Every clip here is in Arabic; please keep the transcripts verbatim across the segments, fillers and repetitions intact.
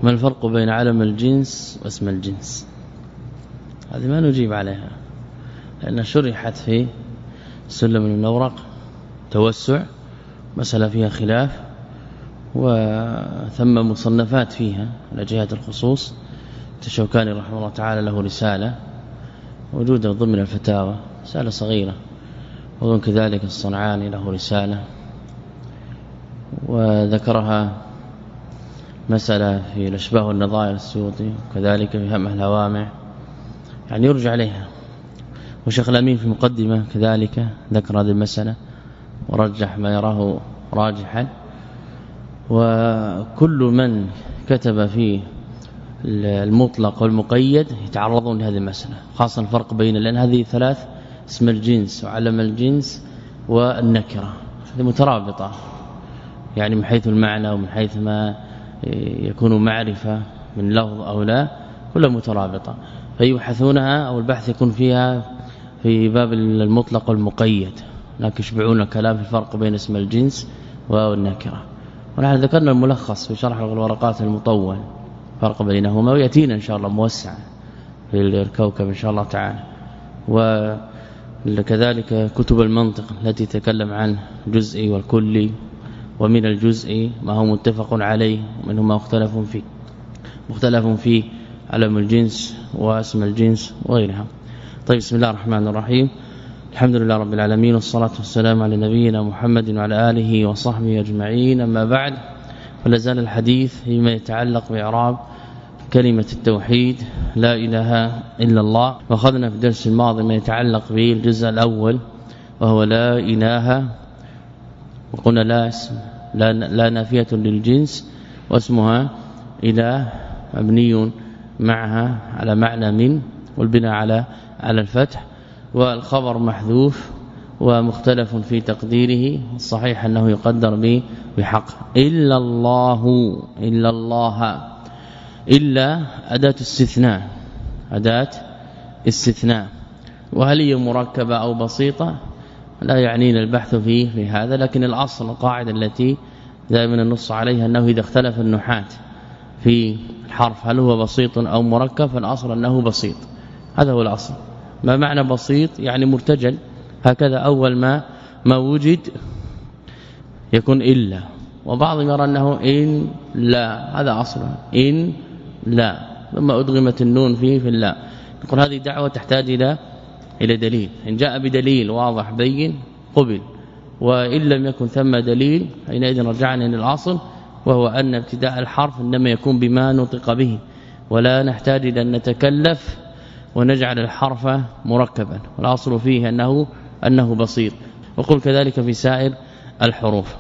ما الفرق بين علم الجنس واسم الجنس؟ هذه ما نجيب عليها لأن شرحت في سلم الأوراق توسع، مسألة فيها خلاف، وثم مصنفات فيها على جهة الخصوص. الشوكاني رحمه الله تعالى له رسالة موجودة ضمن الفتاوى، رسالة صغيرة، وظن كذلك الصنعاني له رسالة، وذكرها مسألة في الأشباه والنظائر السيوطي، وكذلك في همه الهوامع، يعني يرجع عليها. وشيخ الأمين في مقدمة كذلك ذكر هذه المسألة ورجح ما يراه راجحا. وكل من كتب في المطلق والمقيد يتعرضون لهذه المسألة، خاصة الفرق بين، لأن هذه ثلاث، اسم الجنس وعلم الجنس والنكرة، هذه مترابطة يعني من حيث المعنى ومن حيث ما يكون معرفة من لفظ أو لا، كلها مترابطة، فيبحثونها أو البحث يكون فيها في باب المطلق والمقيد، لكن يشبعون الكلام في الفرق بين اسم الجنس والنكرة. ونحن ذكرنا الملخص في شرح الورقات المطول فرق بينهما، ويأتينا إن شاء الله موسع في الكوكب إن شاء الله تعالى. وكذلك كتب المنطق التي تكلم عن جزئي والكلي، ومن الجزئي ما هو متفق عليه ومنه ما مختلف فيه مختلف فيه علم الجنس واسم الجنس وغيرها. طيب، بسم الله الرحمن الرحيم، الحمد لله رب العالمين، والصلاة والسلام على نبينا محمد وعلى آله وصحبه أجمعين. أما بعد، فلا زال الحديث فيما يتعلق بإعراب كلمة التوحيد لا إله إلا الله. وأخذنا في الدرس الماضي ما يتعلق به الجزء الأول، وهو لا إله، وقلنا لا اسم لا, لا نافية للجنس، واسمها إله مبني معها على معنى من، والبناء على على الفتح، والخبر محذوف ومختلف في تقديره، الصحيح أنه يقدر به بحق. إلا الله، إلا الله، إلا أداة استثناء، أداة استثناء، وهل هي مركبة أو بسيطة لا يعنينا البحث فيه في هذا، لكن الأصل القاعدة التي دائما النص عليها أنه إذا اختلف النحاة في الحرف هل هو بسيط أو مركب، فالأصل أنه بسيط، هذا هو الأصل. ما معنى بسيط؟ يعني مرتجل، هكذا أول ما ما وجد يكون إلا، وبعضهم يرى أنه إن لا، هذا أصلا إن لا، ثم أدغمت النون فيه في الله. نقول هذه دعوة تحتاج إلى إلى دليل، إن جاء بدليل واضح بين قبل، وإن لم يكن ثم دليل حينئذ رجعنا إلى الأصل، وهو أن ابتداء الحرف إنما يكون بما نطق به، ولا نحتاج إلى أن نتكلف ونجعل الحرف مركبا، والأصل فيه أنه أنه بسيط. وقل كذلك في سائر الحروف.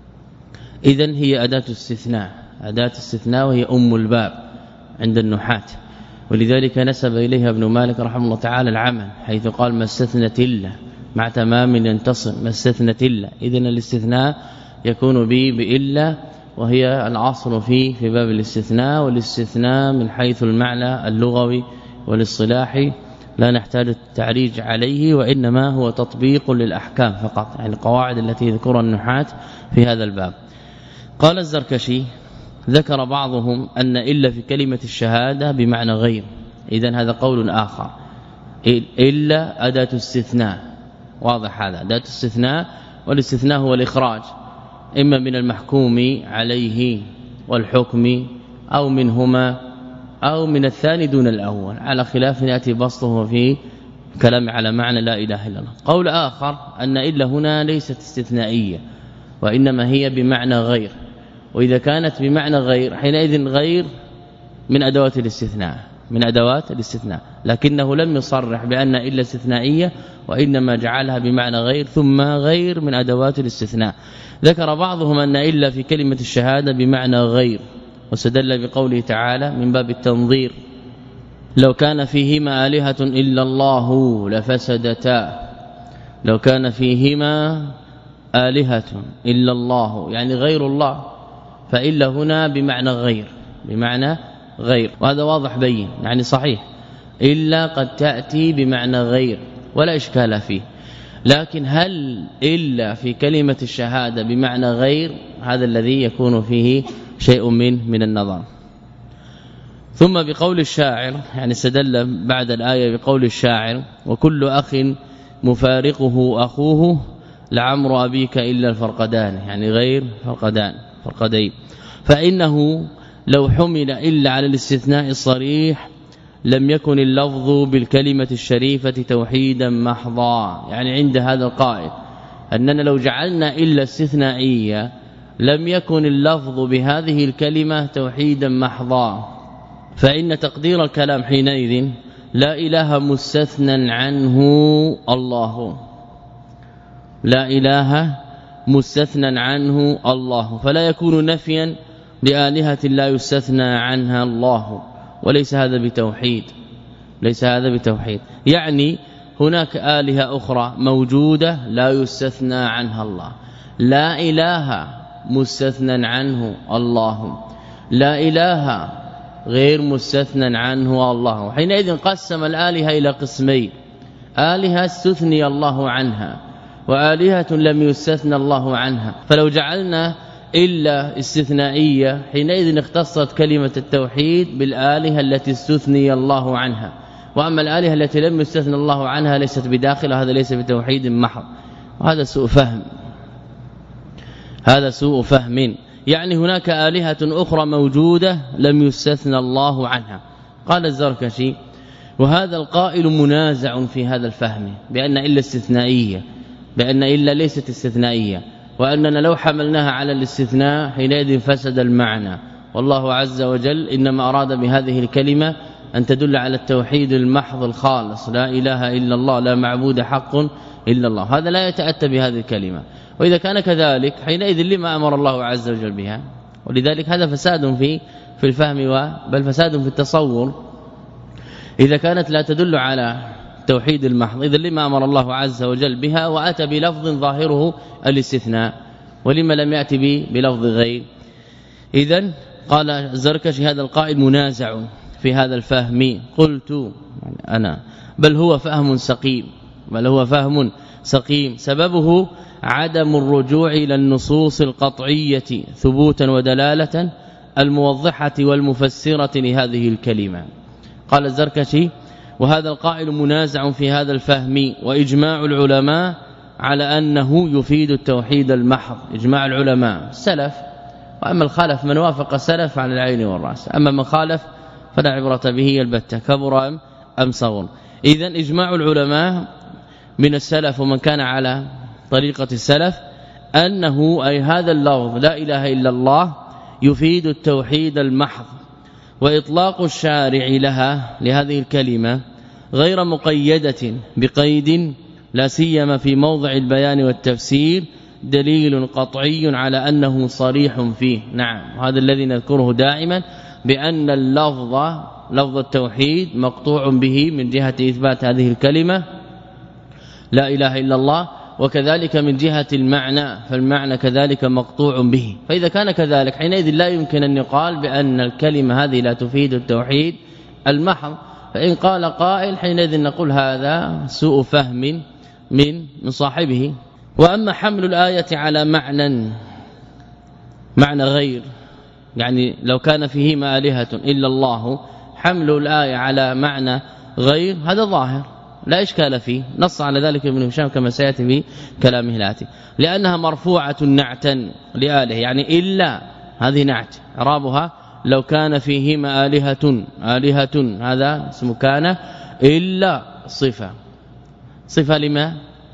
إذن هي أداة استثناء، أداة استثناء، وهي أم الباب عند النحاة، ولذلك نسب إليها ابن مالك رحمه الله تعالى العمل، حيث قال ما استثنت إلا، مع تمام ينتصر، ما استثنت إلا. إذن الاستثناء يكون به بإلا، وهي العصر فيه في باب الاستثناء. والاستثناء من حيث المعنى اللغوي والاصطلاحي لا نحتاج التعريج عليه، وإنما هو تطبيق للأحكام فقط، يعني القواعد التي يذكرها النحاة في هذا الباب. قال الزركشي ذكر بعضهم أن إلا في كلمة الشهادة بمعنى غير، إذن هذا قول آخر. إلا أداة استثناء، واضح هذا أداة استثناء، والاستثناء هو الإخراج إما من المحكوم عليه والحكم، أو منهما، أو من الثاني دون الأول، على خلاف يأتي بسطه في كلام على معنى لا إله إلا الله. قول آخر أن إلا هنا ليست استثنائية، وإنما هي بمعنى غير، وإذا كانت بمعنى غير حينئذ غير من أدوات الاستثناء، من أدوات الاستثناء، لكنه لم يصرح بأن إلا استثنائية، وإنما جعلها بمعنى غير، ثم غير من أدوات الاستثناء. ذكر بعضهم أن إلا في كلمة الشهادة بمعنى غير، واستدل بقوله تعالى من باب التنظير لو كان فيهما آلهة إلا الله لفسدتا، لو كان فيهما آلهة إلا الله يعني غير الله، فإلا هنا بمعنى غير، بمعنى غير، وهذا واضح بين، يعني صحيح إلا قد تأتي بمعنى غير ولا إشكال فيه، لكن هل إلا في كلمة الشهادة بمعنى غير، هذا الذي يكون فيه شيء من من النظر. ثم بقول الشاعر يعني استدل بعد الآية بقول الشاعر وكل أخ مفارقه أخوه لعمر أبيك إلا الفرقدان يعني غير فرقدان فرقدين فإنه لو حمل إلا على الاستثناء الصريح لم يكن اللفظ بالكلمة الشريفة توحيدا محضا يعني عند هذا القائل أننا لو جعلنا إلا استثنائية لم يكن اللفظ بهذه الكلمة توحيدا محضا فإن تقدير الكلام حينئذ لا إله مستثنى عنه الله لا إله مستثنى عنه الله فلا يكون نفيا لآلهة لا يستثنى عنها الله وليس هذا بتوحيد ليس هذا بتوحيد يعني هناك آلهة أخرى موجودة لا يستثنى عنها الله لا إله مستثنى عنه الله لا إله غير مستثنى عنه الله حينئذ قسم الآلهة إلى قسمين آلهة استثني الله عنها وآلهة لم يستثنى الله عنها فلو جعلنا إلا استثنائية حينئذ اختصت كلمة التوحيد بالآلهة التي استثني الله عنها وأما الآلهة التي لم يستثنى الله عنها ليست بداخل هذا ليس بتوحيد محض وهذا سوء فهم هذا سوء فهم يعني هناك آلهة أخرى موجودة لم يستثنى الله عنها قال الزركشي وهذا القائل منازع في هذا الفهم بأن إلا استثنائية بأن إلا ليست استثنائية وأننا لو حملناها على الاستثناء حينئذ فسد المعنى والله عز وجل إنما أراد بهذه الكلمة أن تدل على التوحيد المحض الخالص لا إله إلا الله لا معبود حق إلا الله هذا لا يتأتى بهذه الكلمة وإذا كان كذلك حينئذ لما أمر الله عز وجل بها ولذلك هذا فساد في في الفهم بل فساد في التصور إذا كانت لا تدل على توحيد المحض إذا لما أمر الله عز وجل بها وأتى بلفظ ظاهره الاستثناء ولما لم يأتي به بلفظ غير إذن قال الزركشي هذا القائل منازع في هذا الفهم قلت أنا بل هو فهم سقيم بل هو فهم سقيم سببه عدم الرجوع إلى النصوص القطعية ثبوتا ودلالة الموضحة والمفسرة لهذه الكلمة قال الزركشي وهذا القائل منازع في هذا الفهم وإجماع العلماء على أنه يفيد التوحيد المحض إجماع العلماء السلف وأما الخلف من وافق السلف على العين والرأس أما من خالف فلا عبرة به البتة كبر أم صغر إذن إجماع العلماء من السلف ومن كان على طريقة السلف أنه أي هذا اللفظ لا إله إلا الله يفيد التوحيد المحض وإطلاق الشارع لها لهذه الكلمة غير مقيدة بقيد لا سيما في موضع البيان والتفسير دليل قطعي على أنه صريح فيه نعم هذا الذي نذكره دائما بأن اللفظ لفظ التوحيد مقطوع به من جهة إثبات هذه الكلمة لا إله إلا الله وكذلك من جهة المعنى فالمعنى كذلك مقطوع به فإذا كان كذلك حينئذ لا يمكن أن يقال بأن الكلمة هذه لا تفيد التوحيد المحض فإن قال قائل حينئذ نقول هذا سوء فهم من من صاحبه وأما حمل الآية على معنى معنى غير يعني لو كان فيهما آلهة إلا الله حمل الآية على معنى غير هذا ظاهر لا إشكال فيه نص على ذلك ابن هشام كما سيأتي في كلامه الآتي لأنها مرفوعة نعتا لآله يعني إلا هذه نعت إعرابها لو كان فيهما آلهة آلهة هذا اسم كان إلا صفة صفة لما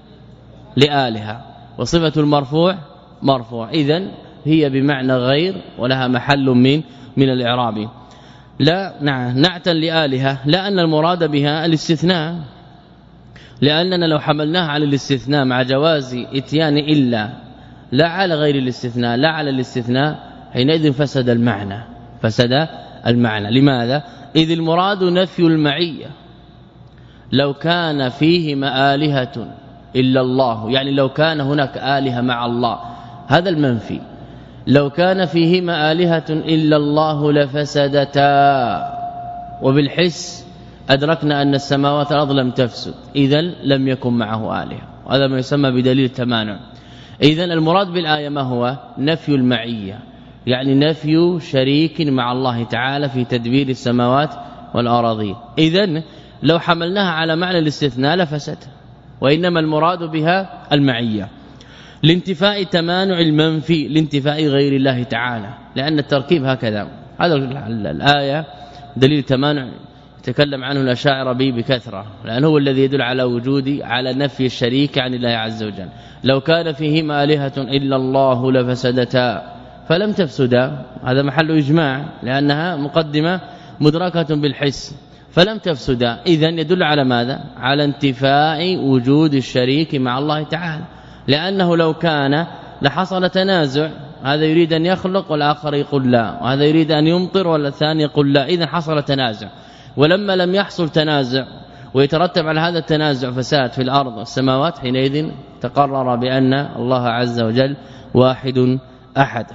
لآلهة وصفة المرفوع مرفوع إذن هي بمعنى غير ولها محل من من الإعراب لا نعم نعتا لآلهة لا أن المراد بها الاستثناء لأننا لو حملناها على الاستثناء مع جواز اتيان إلا لا على غير الاستثناء لا على الاستثناء حينئذ فسد المعنى فسد المعنى لماذا إذ المراد نفي المعية لو كان فيهما آلهة إلا الله يعني لو كان هناك آلهة مع الله هذا المنفي لو كان فيهما آلهة إلا الله لفسدتا وبالحس أدركنا أن السماوات والأرض لم تفسد إذن لم يكن معه آلهة وهذا ما يسمى بدليل التمانع إذن المراد بالآية ما هو نفي المعية يعني نفي شريك مع الله تعالى في تدبير السماوات والأراضين. إذن لو حملناها على معنى الاستثناء لفسد، وإنما المراد بها المعية لانتفاء تمانع المنفي لانتفاء غير الله تعالى، لأن التركيب هكذا. هذا الآية دليل تمانع تكلم عنه الأشاعرة به بكثرة، لأنه هو الذي يدل على وجود على نفي الشريك عن الله عز وجل. لو كان فيهما آلهة إلا الله لفسدتا فلم تفسدا، هذا محل إجماع لأنها مقدمة مدركة بالحس، فلم تفسدا. إذن يدل على ماذا؟ على انتفاء وجود الشريك مع الله تعالى، لأنه لو كان لحصل تنازع، هذا يريد أن يخلق والآخر يقول لا، وهذا يريد أن يمطر والثاني يقول لا، إذن حصل تنازع. ولما لم يحصل تنازع ويترتب على هذا التنازع فساد في الأرض والسماوات، حينئذ تقرر بأن الله عز وجل واحد أحد.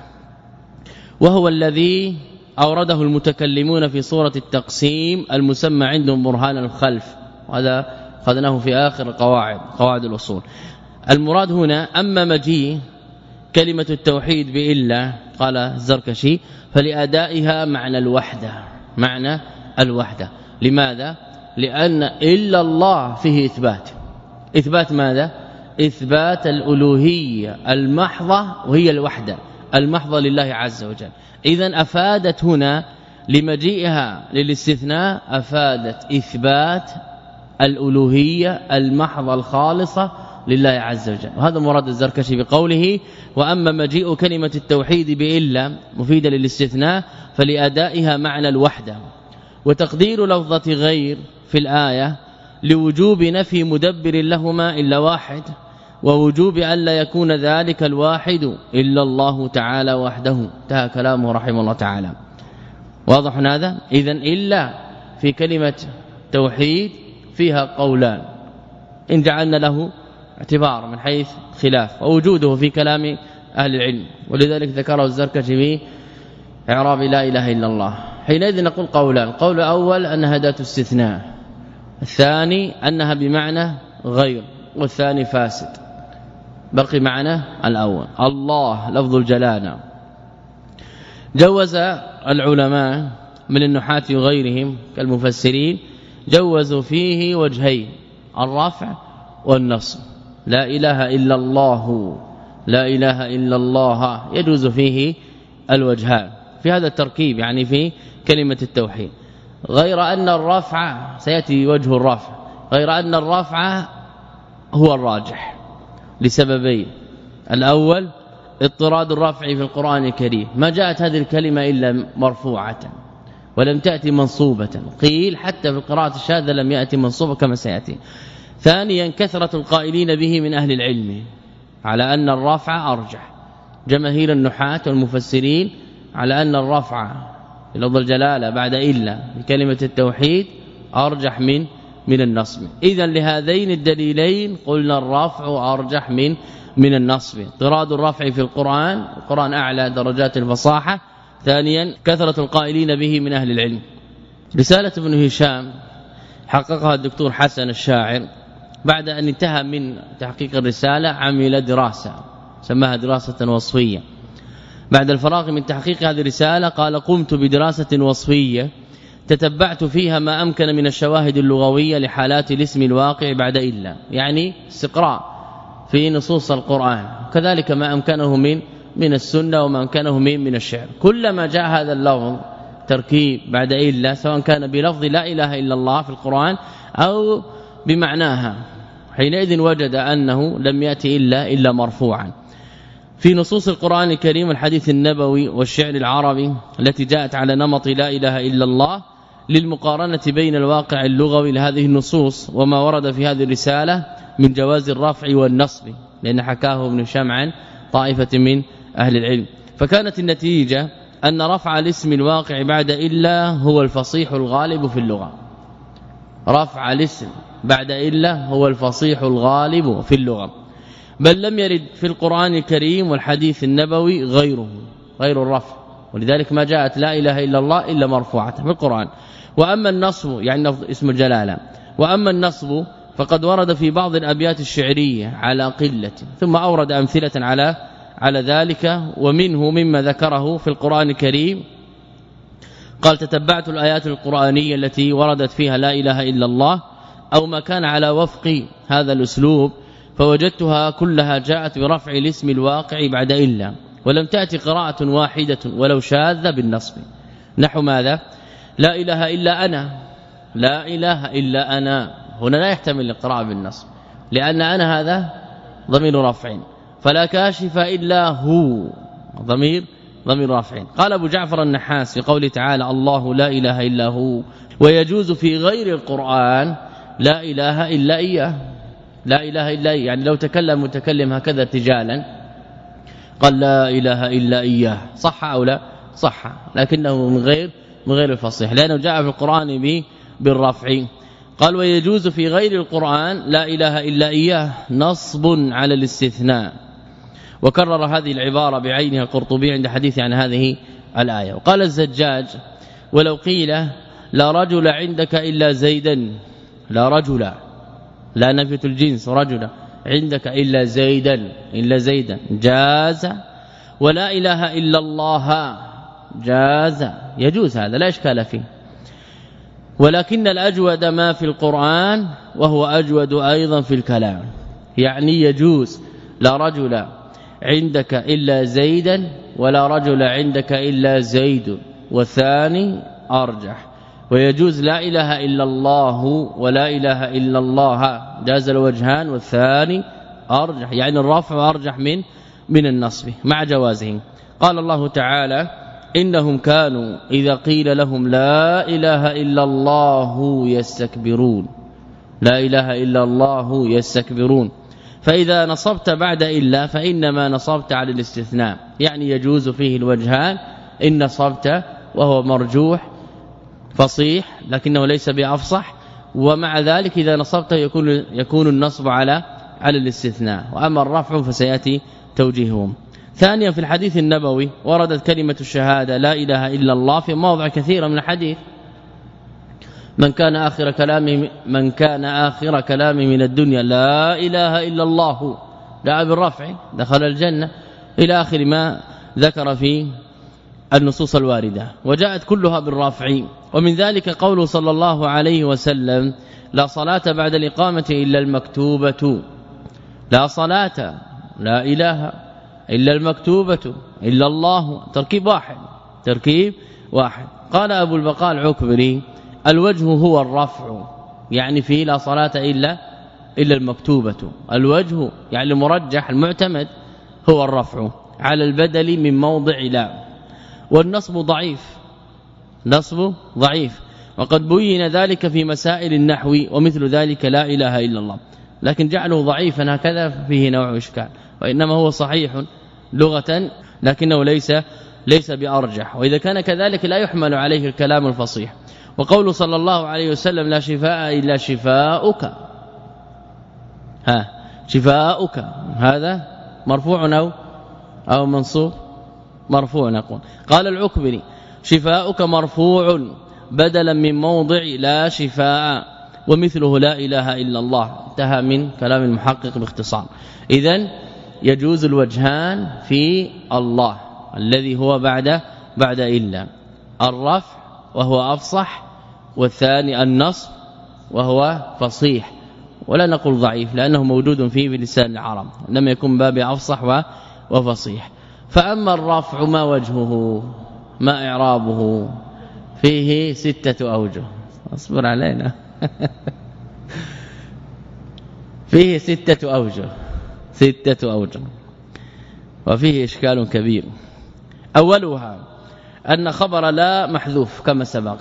وهو الذي أورده المتكلمون في صورة التقسيم المسمى عندهم برهان الخلف، وهذا أخذناه في آخر القواعد قواعد الأصول. المراد هنا أما مجيء كلمة التوحيد بإلا، قال الزركشي، فلأدائها معنى الوحدة، معنى الوحدة. لماذا؟ لأن إلا الله فيه إثبات. إثبات ماذا؟ إثبات الألوهية المحضة، وهي الوحدة المحضة لله عز وجل. إذن أفادت هنا لمجيئها للاستثناء، أفادت إثبات الألوهية المحضة الخالصة لله عز وجل. وهذا مراد الزركشي بقوله وأما مجيء كلمة التوحيد بإلا مفيدة للاستثناء فلأدائها معنى الوحدة. وتقدير لفظة غير في الآية لوجوب نفي مدبر لهما إلا واحد، ووجوب ألا يكون ذلك الواحد إلا الله تعالى وحده. انتهى كلامه رحمه الله تعالى. واضح هذا؟ إذن إلا في كلمة توحيد فيها قولان إن جعلنا له اعتبار من حيث خلاف، ووجوده في كلام أهل العلم، ولذلك ذكره الزركشي في إعراب لا إله إلا الله. حينئذ نقول قولان: القول الأول أنها أداة استثناء، الثاني أنها بمعنى غير، والثاني فاسد. بقي معنى الأول. الله لفظ الجلالة. جوز العلماء من النحاة وغيرهم كالمفسرين جوزوا فيه وجهين: الرفع والنصب. لا إله إلا الله، لا إله إلا الله، يجوز فيه الوجهان في هذا التركيب، يعني في كلمة التوحيد. غير أن الرفع سيأتي وجه الرفع، غير أن الرفع هو الراجح لسببين: الأول اضطراد الرفع في القرآن الكريم، ما جاءت هذه الكلمة إلا مرفوعة ولم تأتي منصوبة، قيل حتى في القراءة الشاذة لم يأتي منصوبة كما سيأتي. ثانيا كثرة القائلين به من أهل العلم على أن الرفع أرجح، جماهير النحاة والمفسرين على أن الرفع لفظ الجلالة بعد إلا بكلمة التوحيد أرجح من من النصب. إذن لهذين الدليلين قلنا الرفع أرجح من من النصب. اضطراد الرفع في القرآن، القرآن أعلى درجات الفصاحة. ثانيا كثرة القائلين به من أهل العلم. رسالة ابن هشام حققها الدكتور حسن الشاعر بعد أن انتهى من تحقيق الرسالة، عمل دراسة سماها دراسة وصفية. بعد الفراغ من تحقيق هذه الرسالة قال: قمت بدراسة وصفية تتبعت فيها ما أمكن من الشواهد اللغوية لحالات الاسم الواقع بعد إلا، يعني استقراء في نصوص القرآن، كذلك ما أمكنه من من السنة وما أمكنه من من الشعر. كلما جاء هذا اللفظ تركيب بعد إلا، سواء كان بلفظ لا إله إلا الله في القرآن أو بمعناها، حينئذ وجد أنه لم يأتي إلا إلا مرفوعا. في نصوص القرآن الكريم والحديث النبوي والشعر العربي التي جاءت على نمط لا إله إلا الله للمقارنة بين الواقع اللغوي لهذه النصوص وما ورد في هذه الرسالة من جواز الرفع والنصب، لأن حكاه ابن هشام عن طائفة من أهل العلم. فكانت النتيجة أن رفع الاسم الواقع بعد إلا هو الفصيح الغالب في اللغة. رفع الاسم بعد إلا هو الفصيح الغالب في اللغة، بل لم يرد في القرآن الكريم والحديث النبوي غيره غير الرفع، ولذلك ما جاءت لا إله إلا الله إلا مرفوعة في القرآن. وأما النصب يعني اسم الجلالة، وأما النصب فقد ورد في بعض الأبيات الشعرية على قلة، ثم أورد أمثلة على على ذلك. ومنه مما ذكره في القرآن الكريم قال تتبعت الآيات القرآنية التي وردت فيها لا إله إلا الله أو ما كان على وفق هذا الأسلوب فوجدتها كلها جاءت برفع الاسم الواقع بعد إلا، ولم تأتي قراءة واحدة ولو شاذة بالنصب. نحو ماذا؟ لا إله إلا أنا، لا إله إلا أنا، هنا لا يحتمل القراءة بالنصب لأن أنا هذا ضمير رفع، فلا كاشف إلا هو ضمير ضمير رفع. قال أبو جعفر النحاس في قوله تعالى الله لا إله إلا هو، ويجوز في غير القرآن لا إله إلا إياه، لا إله إلا إياه، يعني لو تكلم متكلم هكذا ارتجالا قال لا إله إلا إياه صح أو لا؟ صح، لكنه من غير من غير الفصيح لأنه جاء في القرآن به بالرفع. قال ويجوز في غير القرآن لا إله إلا إياه نصب على الاستثناء، وكرر هذه العبارة بعينها القرطبي عند حديث عن هذه الآية. وقال الزجاج ولو قيل لا رجل عندك إلا زيدا، لا رجل لا نفية الجنس رجل عندك إلا زيدا إلا زيدا جاز، ولا إله إلا الله جاز، يجوز هذا لا إشكال فيه. ولكن الأجود ما في القرآن وهو أجود أيضا في الكلام، يعني يجوز لا رجل عندك إلا زيدا ولا رجل عندك إلا زيد، والثاني أرجح. ويجوز لا إله إلا الله ولا إله إلا الله جاز الوجهان والثاني أرجح، يعني الرفع أرجح من من النصب مع جوازه. قال الله تعالى إنهم كانوا إذا قيل لهم لا إله إلا الله يستكبرون، لا إله إلا الله يستكبرون. فإذا نصبت بعد إلا فإنما نصبت على الاستثناء، يعني يجوز فيه الوجهان إن نصبت وهو مرجوح فصيح لكنه ليس بأفصح، ومع ذلك إذا نصبت يكون يكون النصب على على الاستثناء، وأما الرفع فسياتي توجيههم. ثانيا في الحديث النبوي وردت كلمة الشهادة لا إله إلا الله في مواضع كثيرة من الحديث، من كان آخر كلامه من كان آخر كلامه من الدنيا لا إله إلا الله دعا بالرفع دخل الجنة إلى آخر ما ذكر في النصوص الواردة، وجاءت كلها بالرفع. ومن ذلك قوله صلى الله عليه وسلم لا صلاة بعد الإقامة إلا المكتوبة، لا صلاة لا إله إلا المكتوبة إلا الله، تركيب واحد تركيب واحد. قال أبو البقاء العكبري الوجه هو الرفع، يعني فيه لا صلاة إلا إلا المكتوبة، الوجه يعني المرجح المعتمد هو الرفع على البدل من موضع لا، والنصب ضعيف نصب ضعيف، وقد بين ذلك في مسائل النحو ومثل ذلك لا إله إلا الله، لكن جعله ضعيفا هكذا فيه نوع إشكال، وإنما هو صحيح لغة لكنه ليس ليس بأرجح، وإذا كان كذلك لا يحمل عليه الكلام الفصيح. وقول صلى الله عليه وسلم لا شفاء إلا شفاؤك، ها شفاؤك هذا مرفوع أو أو منصوب؟ مرفوع نقول. قال العكبري شفاؤك مرفوع بدلا من موضع لا شفاء، ومثله لا إله إلا الله، انتهى من كلام المحقق باختصار. إذن يجوز الوجهان في الله الذي هو بعد بعد إلا، الرفع وهو أفصح، والثاني النصب وهو فصيح، ولا نقول ضعيف لأنه موجود فيه بلسان العرب، لم يكن باب أفصح وفصيح. فأما الرفع ما وجهه ما إعرابه؟ فيه ستة أوجه، اصبر علينا فيه ستة أوجه ستة أوجه وفيه إشكال كبير. أولها أن خبر لا محذوف كما سبق،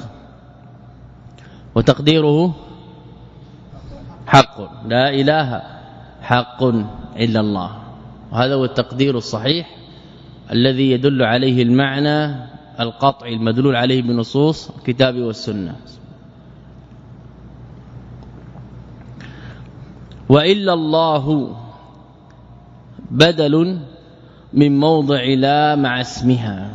وتقديره حق، لا إله حق إلا الله، وهذا هو التقدير الصحيح الذي يدل عليه المعنى القطعي المدلول عليه بنصوص الكتاب والسنة. وإلا الله بدل من موضع لا مع اسمها،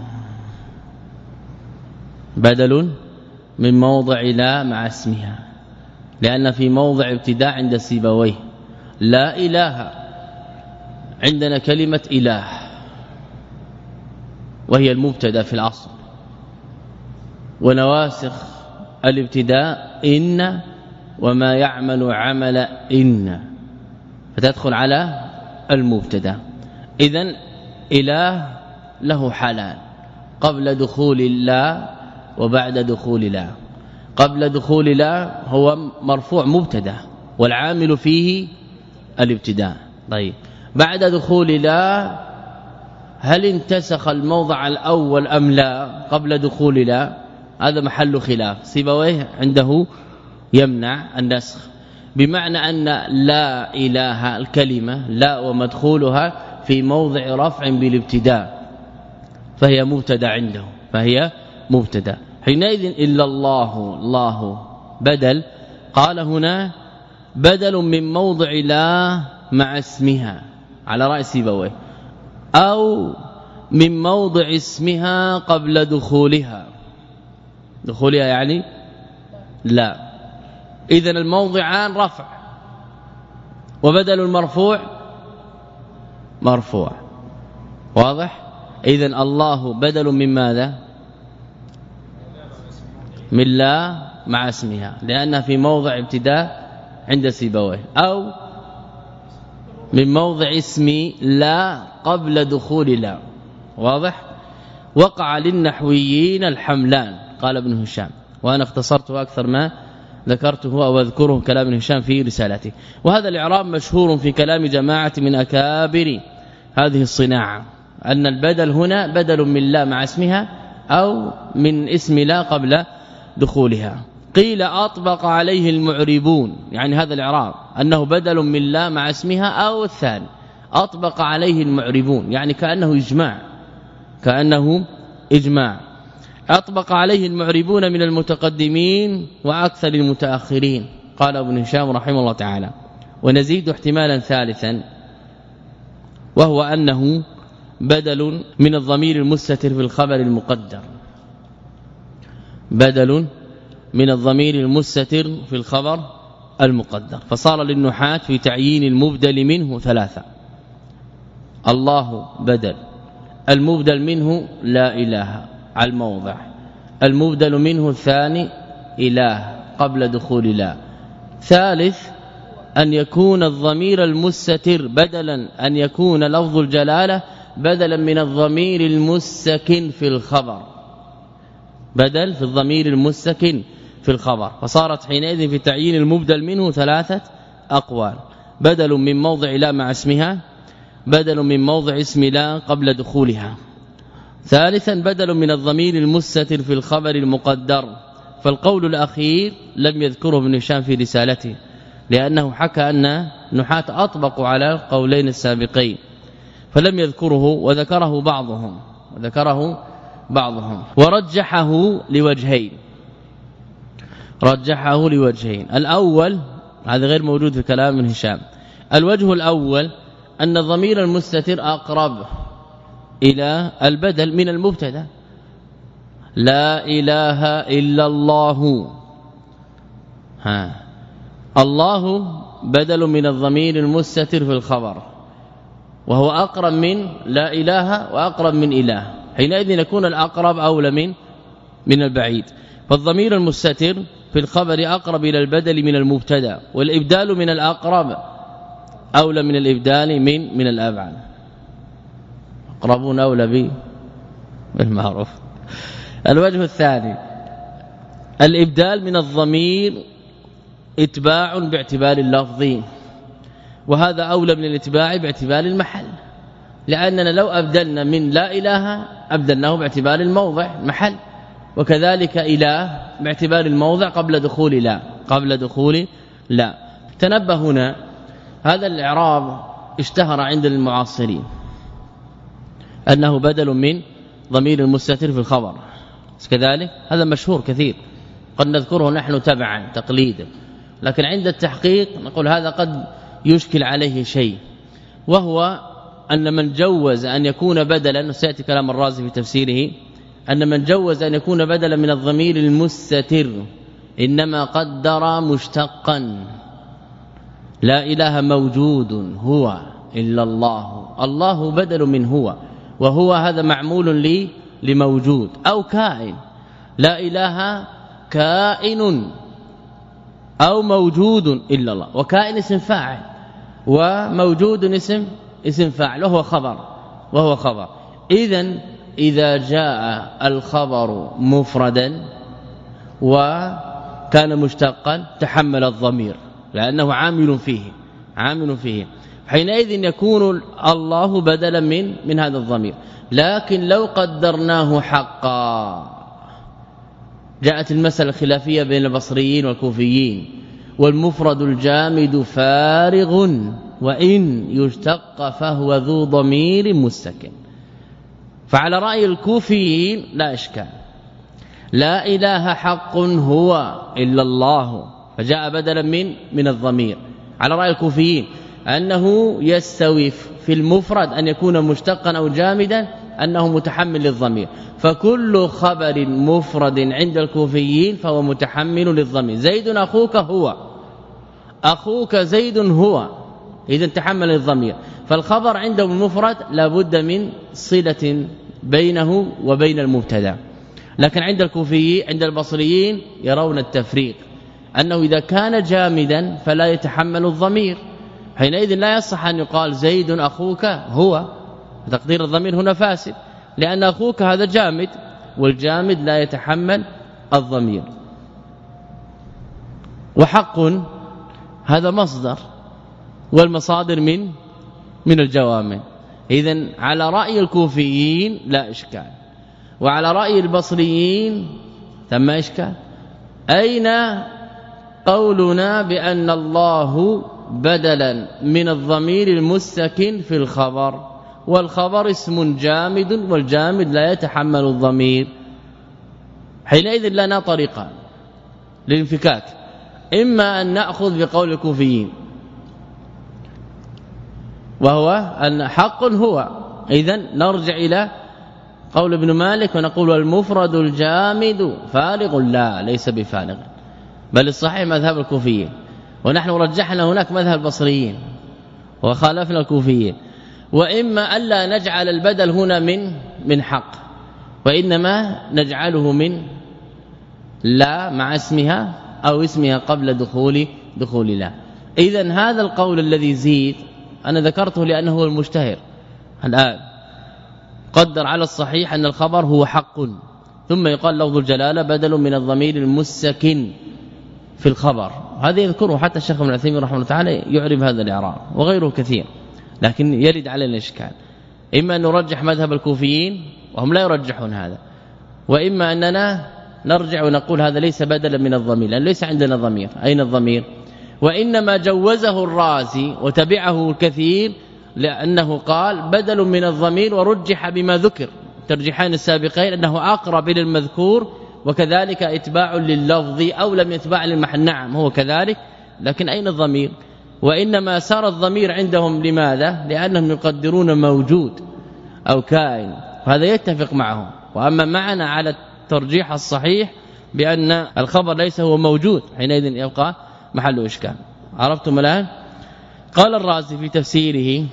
بدل من موضع لا مع اسمها، لأن في موضع ابتداء عند سيبويه لا إله، عندنا كلمة إله وهي المبتدا في الأصل، ونواسخ الابتداء إن وما يعمل عمل إن، فتدخل على المبتدا. إذن إله له حالان: قبل دخول الله وبعد دخول الله. قبل دخول الله هو مرفوع مبتدا والعامل فيه الابتداء. طيب بعد دخول الله هل انتسخ الموضع الأول أم لا قبل دخول الله؟ هذا محل خلاف. سيبويه عنده يمنع النسخ، بمعنى أن لا إله الكلمة لا ومدخولها في موضع رفع بالابتداء، فهي مبتدا عنده، فهي مبتدا. حينئذ إلا الله، الله بدل، قال هنا بدل من موضع لا مع اسمها على رأي سيبويه، أو من موضع اسمها قبل دخولها. دخولها يعني لا. إذن الموضعان رفع، وبدل المرفوع مرفوع. واضح؟ إذن الله بدل من ماذا؟ من لا مع اسمها، لأنها في موضع ابتداء عند سيبويه، أو من موضع اسم لا قبل دخول لا. واضح؟ وقع للنحويين الحملان، قال ابن هشام، وأنا اختصرته أكثر ما ذكرته أو أذكره كلام ابن هشام في رسالته. وهذا الإعراب مشهور في كلام جماعة من أكابر هذه الصناعة، أن البدل هنا بدل من لا مع اسمها أو من اسم لا قبل دخولها. قيل أطبق عليه المعربون، يعني هذا الإعراب أنه بدل من لا مع اسمها أو الثاني، أطبق عليه المعربون، يعني كأنه إجماع، كأنه إجماع. أطبق عليه المعربون من المتقدمين وأكثر المتأخرين، قال ابن هشام رحمه الله تعالى. ونزيد احتمالا ثالثا، وهو أنه بدل من الضمير المستتر في الخبر المقدر، بدل من الضمير المستتر في الخبر المقدر. فصار للنحاة في تعيين المبدل منه ثلاثة: الله بدل، المبدل منه لا إله على الموضع، المبدل منه الثاني إله قبل دخول لا. ثالث أن يكون الضمير المستتر بدلا، أن يكون لفظ الجلالة بدلا من الضمير المسكن في الخبر، بدل في الضمير المسكن في الخبر. فصارت حينئذ في تعيين المبدل منه ثلاثة أقوال: بدل من موضع لا مع اسمها، بدل من موضع اسم لا قبل دخولها، ثالثا بدل من الضمير المستتر في الخبر المقدر. فالقول الأخير لم يذكره ابن هشام في رسالته، لأنه حكى أن نحاة أطبقوا على القولين السابقين، فلم يذكره، وذكره بعضهم وذكره بعضهم ورجحه لوجهين، رجحه لوجهين. الأول هذا غير موجود في كلام ابن هشام. الوجه الأول أن الضمير المستتر أقرب إلى البدل من المبتدا، لا إله إلا الله، ها الله بدل من الضمير المستتر في الخبر، وهو أقرب من لا إله وأقرب من إله، حينئذ يكون الأقرب أولى من من البعيد. فالضمير المستتر في الخبر أقرب إلى البدل من المبتدا، والإبدال من الأقرب أولى من الإبدال من من الأبعد. أقربون أولى بالمعروف. الوجه الثاني الإبدال من الضمير اتباع باعتبار اللفظ، وهذا أولى من الاتباع باعتبار المحل، لأننا لو أبدلنا من لا إله أبدلناه باعتبار الموضع محل، وكذلك إله باعتبار الموضع قبل دخول لا قبل دخول لا. تنبه هنا، هذا الإعراب اشتهر عند المعاصرين أنه بدل من ضمير المستتر في الخبر، كذلك هذا مشهور كثير، قد نذكره نحن تبعا تقليدا، لكن عند التحقيق نقول هذا قد يشكل عليه شيء، وهو أن من جوز أن يكون بدلا، وسيأتي كلام الرازي في تفسيره، أن من جوز أن يكون بدلا من الضمير المستتر إنما قدر مشتقا، لا إله موجود هو إلا الله، الله بدل من هو، وهو هذا معمول لي لموجود أو كائن. لا إله كائن أو موجود إلا الله. وكائن اسم فاعل وموجود اسم اسم فاعل وهو خبر وهو خبر. إذن إذا جاء الخبر مفردا وكان مشتقا تحمل الضمير لأنه عامل فيه عامل فيه حينئذ يكون الله بدلا من من هذا الضمير. لكن لو قدرناه حقا جاءت المسألة الخلافية بين البصريين والكوفيين والمفرد الجامد فارغ وإن يشتق فهو ذو ضمير مستكن. فعلى رأي الكوفيين لا إشكال لا إله حق هو إلا الله فجاء بدلا من من الضمير. على رأي الكوفيين أنه يستوي في المفرد أن يكون مشتقا أو جامدا أنه متحمل للضمير. فكل خبر مفرد عند الكوفيين فهو متحمل للضمير. زيد أخوك هو أخوك زيد هو إذا تحمل للضمير. فالخبر عندهم المفرد لابد من صلة بينه وبين المبتدا. لكن عند الكوفيين عند البصريين يرون التفريق أنه إذا كان جامدا فلا يتحمل الضمير حينئذ لا يصح أن يقال زيد أخوك هو. تقدير الضمير هنا فاسد لأن أخوك هذا جامد والجامد لا يتحمل الضمير. وحق هذا مصدر والمصادر من من الجوامع. إذن على رأي الكوفيين لا إشكال. وعلى رأي البصريين ثم إشكال. أين قولنا بأن الله بدلا من الضمير المستكن في الخبر والخبر اسم جامد والجامد لا يتحمل الضمير؟ حينئذ لنا طريقان للانفكاك. إما أن نأخذ بقول الكوفيين وهو أن حق هو إذن نرجع إلى قول ابن مالك ونقول المفرد الجامد فارغ. لا ليس بفارغ بل الصحيح مذهب الكوفيين ونحن رجحنا هناك مذهب البصريين وخالفنا الكوفيين. وإما ألا نجعل البدل هنا من من حق وإنما نجعله من لا مع اسمها أو اسمها قبل دخول دخول لا. إذن هذا القول الذي زيد أنا ذكرته لأنه هو المشتهر الآن. قدر على الصحيح أن الخبر هو حق ثم يقال لفظ الجلالة بدل من الضمير المسكن في الخبر. هذا يذكره حتى الشيخ ابن عثيمين رحمه الله تعالى يعرب هذا الإعراب وغيره كثير. لكن يرد على الإشكال إما أن نرجح مذهب الكوفيين وهم لا يرجحون هذا وإما أننا نرجع ونقول هذا ليس بدلا من الضمير لأن ليس عندنا ضمير. أين الضمير؟ وإنما جوزه الرازي وتبعه الكثير لأنه قال بدل من الضمير ورجح بما ذكر ترجيحان السابقين أنه أقرب إلى المذكور وكذلك اتباع لللفظ أو لم يتبع للمحل. نعم هو كذلك لكن أين الضمير؟ وإنما سار الضمير عندهم لماذا؟ لأنهم يقدرون موجود أو كائن هذا يتفق معهم. وأما معنا على الترجيح الصحيح بأن الخبر ليس هو موجود حينئذ يبقى محل إشكال. عرفتم الآن؟ قال الرازي في تفسيره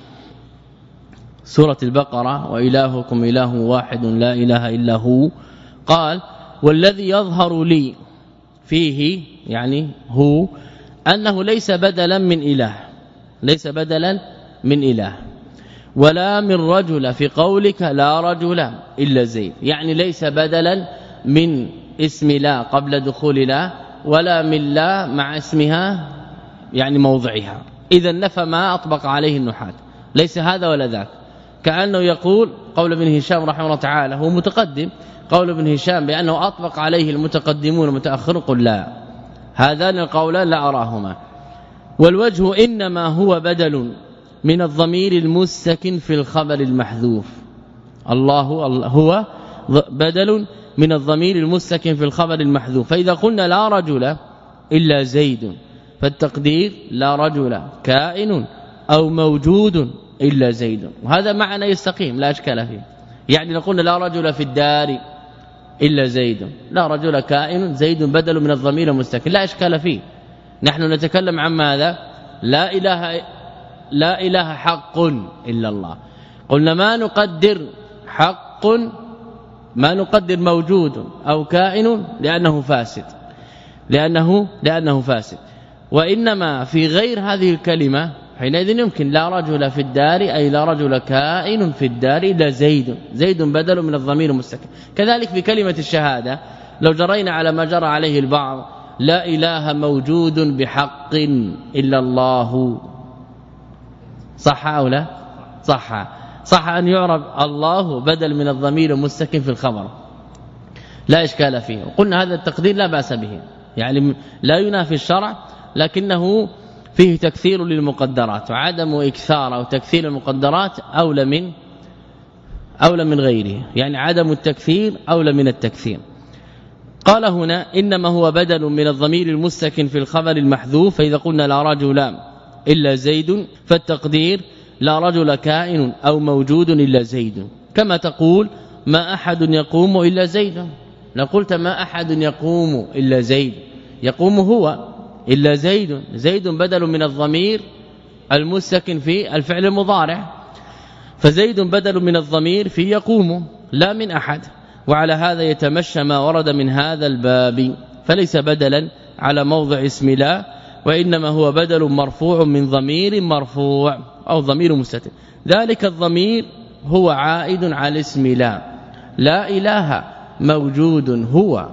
سورة البقرة وإلهكم إله واحد لا إله إلا هو قال والذي يظهر لي فيه يعني هو أنه ليس بدلا من إله ليس بدلا من إله ولا من رجل في قولك لا رجل إلا زيد. يعني ليس بدلا من اسم لا قبل دخول لا ولا من لا مع اسمها يعني موضعها. إذا نفى ما أطبق عليه النحاة ليس هذا ولا ذاك. كأنه يقول قول ابن هشام رحمه الله تعالى هو متقدم قول ابن هشام بأنه أطبق عليه المتقدمون والمتأخرون قل لا. هذان القولان لا أراهما. والوجه إنما هو بدل من الضمير المسكن في الخبر المحذوف. الله هو بدل من الضمير المسكن في الخبر المحذوف. فإذا قلنا لا رجل إلا زيد فالتقدير لا رجل كائن أو موجود إلا زيد. وهذا معنى يستقيم لا أشكال فيه. يعني نقول لا رجل في الدار إلا زيد لا رجل كائن زيد بدل من الضمير المستكن لا أشكال فيه. نحن نتكلم عن ماذا؟ لا إله لا إله حق إلا الله. قلنا ما نقدر حق ما نقدر موجود أو كائن لأنه فاسد لأنه لأنه فاسد وإنما في غير هذه الكلمة حينئذ يمكن لا رجل في الدار أي لا رجل كائن في الدار إلا زيد زيد بدل من الضمير المستتر. كذلك في كلمة الشهادة لو جرينا على ما جرى عليه البعض لا إله موجود بحق إلا الله صح أو لا صح صح أن يعرب الله بدل من الضمير المستكن في الخبر لا إشكال فيه. قلنا هذا التقدير لا بأس به يعني لا ينافي الشرع لكنه فيه تكثير للمقدرات وعدم إكثار أو تكثير المقدرات أولى من أولى من غيره يعني عدم التكثير أولى من التكثير. قال هنا إنما هو بدل من الضمير المستكن في الخبر المحذوف فإذا قلنا لا رجل إلا زيد فالتقدير لا رجل كائن أو موجود إلا زيد كما تقول ما أحد يقوم إلا زيد لو قلت ما أحد يقوم إلا زيد يقوم هو إلا زيد زيد بدل من الضمير المستكن في الفعل المضارع فزيد بدل من الضمير في يقوم لا من أحد وعلى هذا يتمشى ما ورد من هذا الباب فليس بدلا على موضع اسم لا وإنما هو بدل مرفوع من ضمير مرفوع أو ضمير مستتر ذلك الضمير هو عائد على اسم لا لا إله موجود هو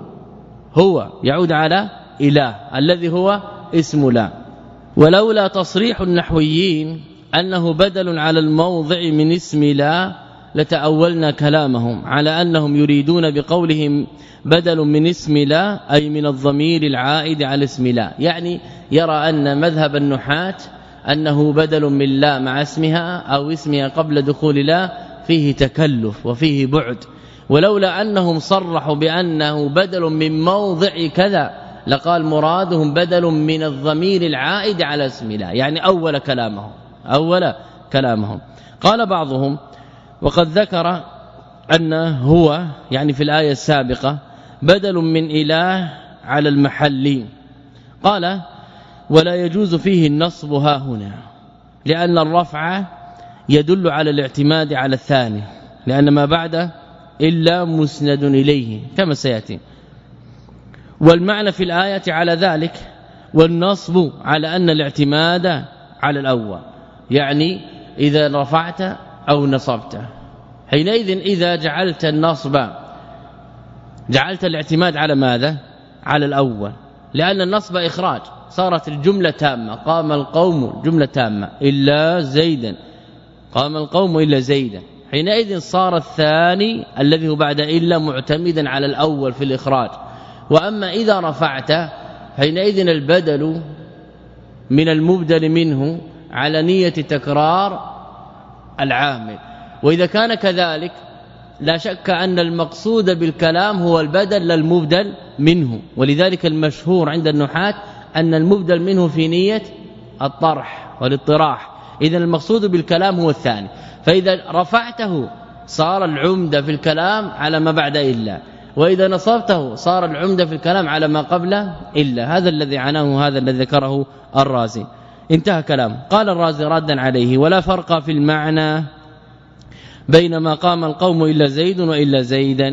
هو يعود على إله الذي هو اسم لا ولولا تصريح النحويين أنه بدل على الموضع من اسم لا لتأولنا كلامهم على أنهم يريدون بقولهم بدل من اسم لا أي من الضمير العائد على اسم لا يعني يرى أن مذهب النحاة أنه بدل من لا مع اسمها أو اسمها قبل دخول لا فيه تكلف وفيه بعد ولولا أنهم صرحوا بأنه بدل من موضع كذا لقال مرادهم بدل من الضمير العائد على اسم لا يعني أول كلامهم أول كلامهم. قال بعضهم وقد ذكر أن هو يعني في الآية السابقة بدل من إله على المحل قال ولا يجوز فيه النصب ها هنا لأن الرفع يدل على الاعتماد على الثاني لأن ما بعده إلا مسند إليه كما سيأتي والمعنى في الآية على ذلك والنصب على أن الاعتماد على الأول يعني إذا رفعت أو نصبت حينئذ إذا جعلت النصب جعلت الاعتماد على ماذا على الأول لأن النصب إخراج صارت الجملة تامة قام القوم جملة تامة إلا زيدا قام القوم إلا زيدا حينئذ صار الثاني الذي هو بعد إلا معتمدا على الأول في الإخراج وأما إذا رفعت حينئذ البدل من المبدل منه على نية تكرار العامل وإذا كان كذلك لا شك أن المقصود بالكلام هو البدل للمبدل منه ولذلك المشهور عند النحاة أن المبدل منه في نية الطرح والاطراح إذا المقصود بالكلام هو الثاني فإذا رفعته صار العمدة في الكلام على ما بعد إلا وإذا نصبته صار العمدة في الكلام على ما قبل إلا هذا الذي عناه هذا الذي ذكره الرازي انتهى كلام. قال الرازي ردا عليه ولا فرق في المعنى بين ما قام القوم إلا زيد وإلا زيدا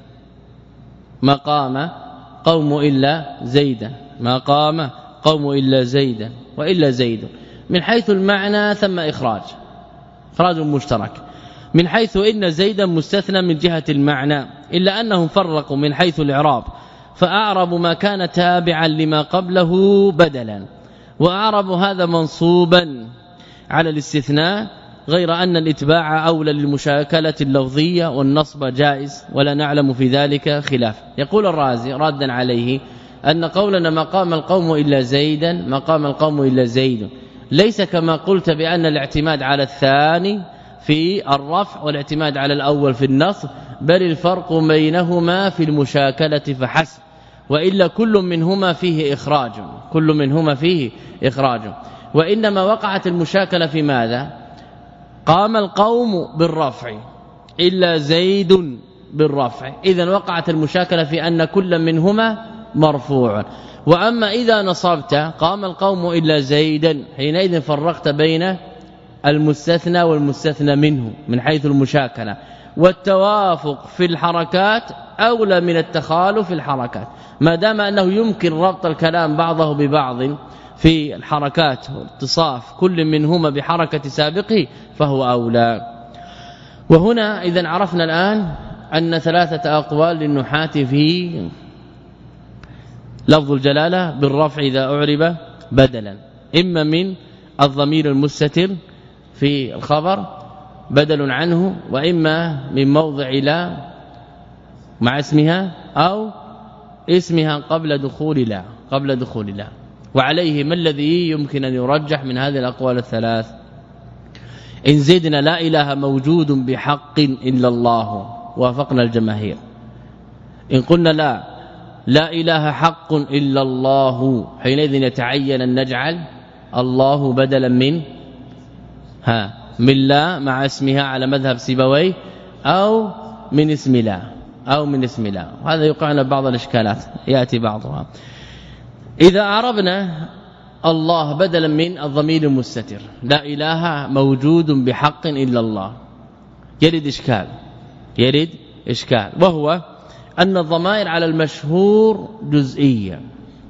ما قام قوم إلا زيدا ما قام قوم إلا زيدا وإلا زيد من حيث المعنى ثم إخراج إخراج مشترك من حيث إن زيدا مستثنى من جهة المعنى إلا أنهم فرقوا من حيث الإعراب فأعرب ما كان تابعا لما قبله بدلا وأعرب هذا منصوبا على الاستثناء غير أن الاتباع أولى للمشاكلة اللفظية والنصب جائز ولا نعلم في ذلك خلاف. يقول الرازي رادا عليه أن قولنا ما قام القوم إلا زيدا ما قام القوم إلا زيد ليس كما قلت بأن الاعتماد على الثاني في الرفع والاعتماد على الأول في النصب بل الفرق بينهما في المشاكلة فحسب وإلا كل منهما فيه إخراج كل منهما فيه إخراج وإنما وقعت المشاكلة في ماذا قام القوم بالرفع إلا زيد بالرفع إذن وقعت المشاكلة في أن كل منهما مرفوع وأما إذا نصبت قام القوم إلا زيدا حينئذ فرقت بين المستثنى والمستثنى منه من حيث المشاكلة والتوافق في الحركات أولى من التخالف في الحركات، ما دام أنه يمكن ربط الكلام بعضه ببعض في الحركات واتصاف كل منهما بحركة سابقه فهو أولى. وهنا إذا عرفنا الآن أن ثلاثة أقوال للنحاة في لفظ الجلالة بالرفع إذا أعرب بدلا، إما من الضمير المستتر في الخبر بدل عنه، وإما من موضع لا مع اسمها أو اسمها قبل دخول لا قبل دخول لا. وعليه ما الذي يمكن أن يرجح من هذه الأقوال الثلاث؟ إن زدنا لا إله موجود بحق إلا الله وافقنا الجماهير. إن قلنا لا لا إله حق إلا الله حينئذ يتعين أن نجعل الله بدلا من ها من لا مع اسمها على مذهب سيبويه أو من اسم لا أو من اسم لا. وهذا يقعنا بعض الإشكالات يأتي بعضها. إذا عربنا الله بدلا من الضمير المستتر لا إله موجود بحق إلا الله يرد إشكال يرد إشكال وهو أن الضمائر على المشهور جزئية.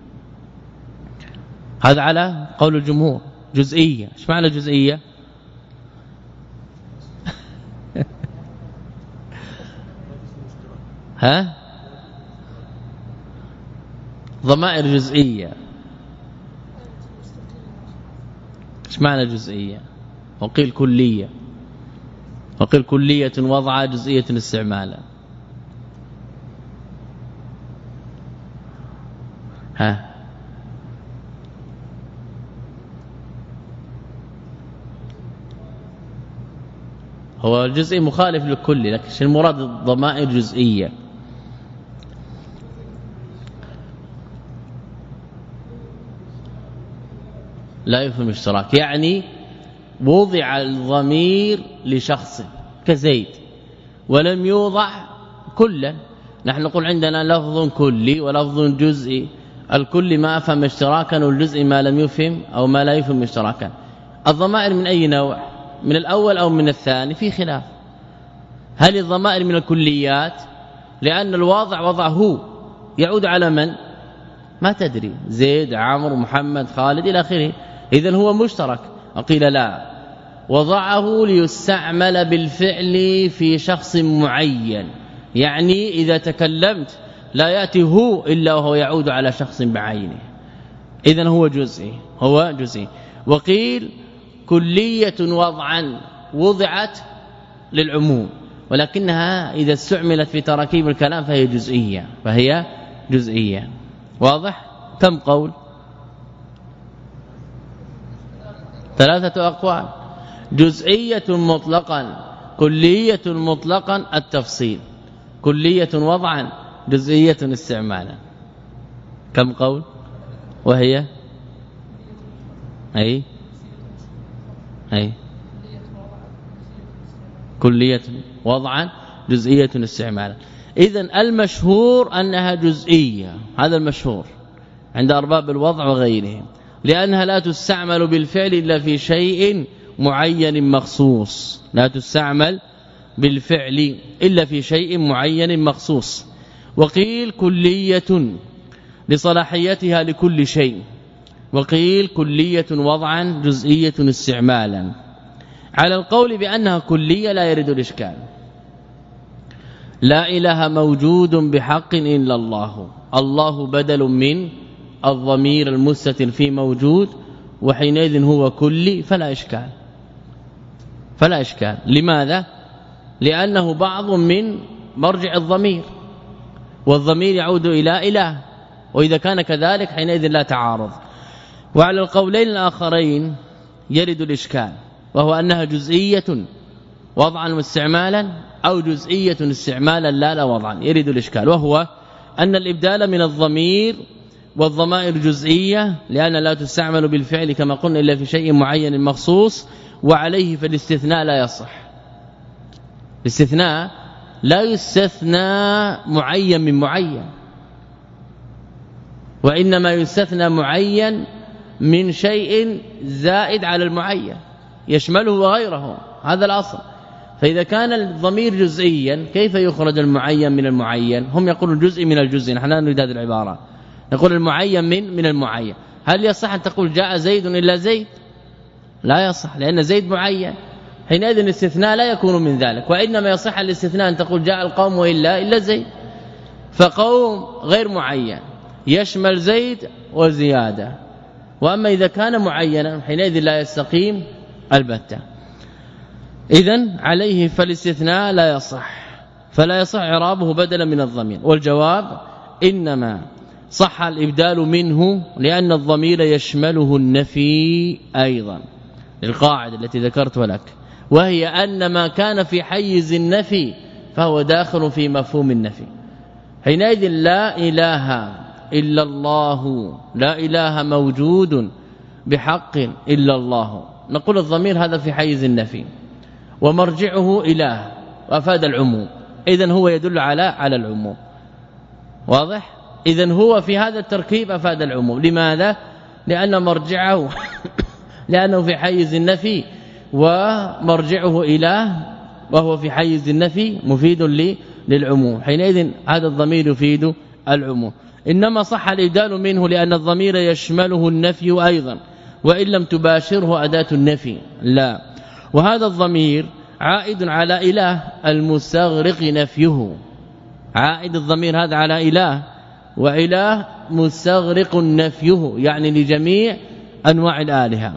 هذا على قول الجمهور جزئية. ايش معنى جزئية؟ ها ضمائر جزئية. ايش معنى جزئية؟ وقيل كلية وقيل كلية وضع جزئية استعمالا. ها هو الجزئي مخالف للكل، لكن المراد الضمائر جزئية. لا يفهم اشتراك، يعني وضع الضمير لشخص كزيد ولم يوضع كلا. نحن نقول عندنا لفظ كلي ولفظ جزئي، الكل ما افهم اشتراكا والجزئي ما لم يفهم أو ما لا يفهم اشتراكا. الضمائر من أي نوع؟ من الأول أو من الثاني؟ في خلاف. هل الضمائر من الكليات؟ لأن الواضع وضعه يعود على من؟ ما تدري، زيد عمرو محمد خالد إلى آخره، إذن هو مشترك. قيل لا، وضعه ليستعمل بالفعل في شخص معين، يعني إذا تكلمت لا يأتي هو إلا وهو يعود على شخص بعينه، إذن هو جزئي هو جزئي. وقيل كلية وضعا وضعت للعموم، ولكنها إذا استعملت في تراكيب الكلام فهي جزئية فهي جزئية. واضح؟ كم قول؟ ثلاثة أقوال. جزئية مطلقا، كلية مطلقا التفصيل، كلية وضعا، جزئية استعمالا. كم قول؟ وهي أي أي كلية وضعا جزئية استعمالا. إذن المشهور أنها جزئية، هذا المشهور عند أرباب الوضع وغيرهم، لأنها لا تستعمل بالفعل إلا في شيء معين مخصوص، لا تستعمل بالفعل إلا في شيء معين مخصوص. وقيل كلية لصلاحيتها لكل شيء، وقيل كلية وضعا جزئية استعمالا. على القول بأنها كلية لا يرد الإشكال. لا إله موجود بحق إلا الله، الله بدل من الضمير المستتر في موجود، وحينئذ هو كلي فلا إشكال فلا إشكال. لماذا؟ لأنه بعض من مرجع الضمير، والضمير يعود إلى إله، وإذا كان كذلك حينئذ لا تعارض. وعلى القولين الآخرين يرد الإشكال، وهو أنها جزئية وضعا واستعمالا أو جزئية استعمالا لا لا وضعا، يرد الإشكال. وهو أن الإبدال من الضمير والضمائر جزئية لأن لا تستعمل بالفعل كما قلنا إلا في شيء معين مخصوص، وعليه فالاستثناء لا يصح. الاستثناء لا يستثنى معين من معين، وإنما يستثنى معين من شيء زائد على المعين يشمله وغيره، هذا الأصل. فإذا كان الضمير جزئيا كيف يخرج المعين من المعين؟ هم يقولون الجزء من الجزء، نحن لا نريد هذه العبارة، نقول المعين من من المعين. هل يصح أن تقول جاء زيد إلا زيد؟ لا يصح، لأن زيد معين، حينئذ الاستثناء لا يكون من ذلك، وإنما يصح الاستثناء أن تقول جاء القوم وإلا إلا زيد، فقوم غير معين يشمل زيد وزيادة. وأما إذا كان معينا حينئذ لا يستقيم البتة. إذن عليه فالاستثناء لا يصح، فلا يصح إعرابه بدلا من الضمير. والجواب إنما صح الإبدال منه لأن الضمير يشمله النفي أيضا، للقاعدة التي ذكرتها لك، وهي أن ما كان في حيز النفي فهو داخل في مفهوم النفي. حينئذ لا إله إلا الله، لا إله موجود بحق إلا الله، نقول الضمير هذا في حيز النفي ومرجعه إله وأفاد العموم، إذن هو يدل على على العموم. واضح؟ إذن هو في هذا التركيب أفاد العموم. لماذا؟ لأن مرجعه لأنه في حيز النفي ومرجعه إله وهو في حيز النفي مفيد للعموم، حينئذ هذا الضمير يفيد العموم. إنما صح الإبدال منه لأن الضمير يشمله النفي أيضا وإن لم تباشره أداة النفي لا، وهذا الضمير عائد على إله المستغرق نفيه، عائد الضمير هذا على إله، وإله مستغرق نفيه يعني لجميع أنواع الآلهة،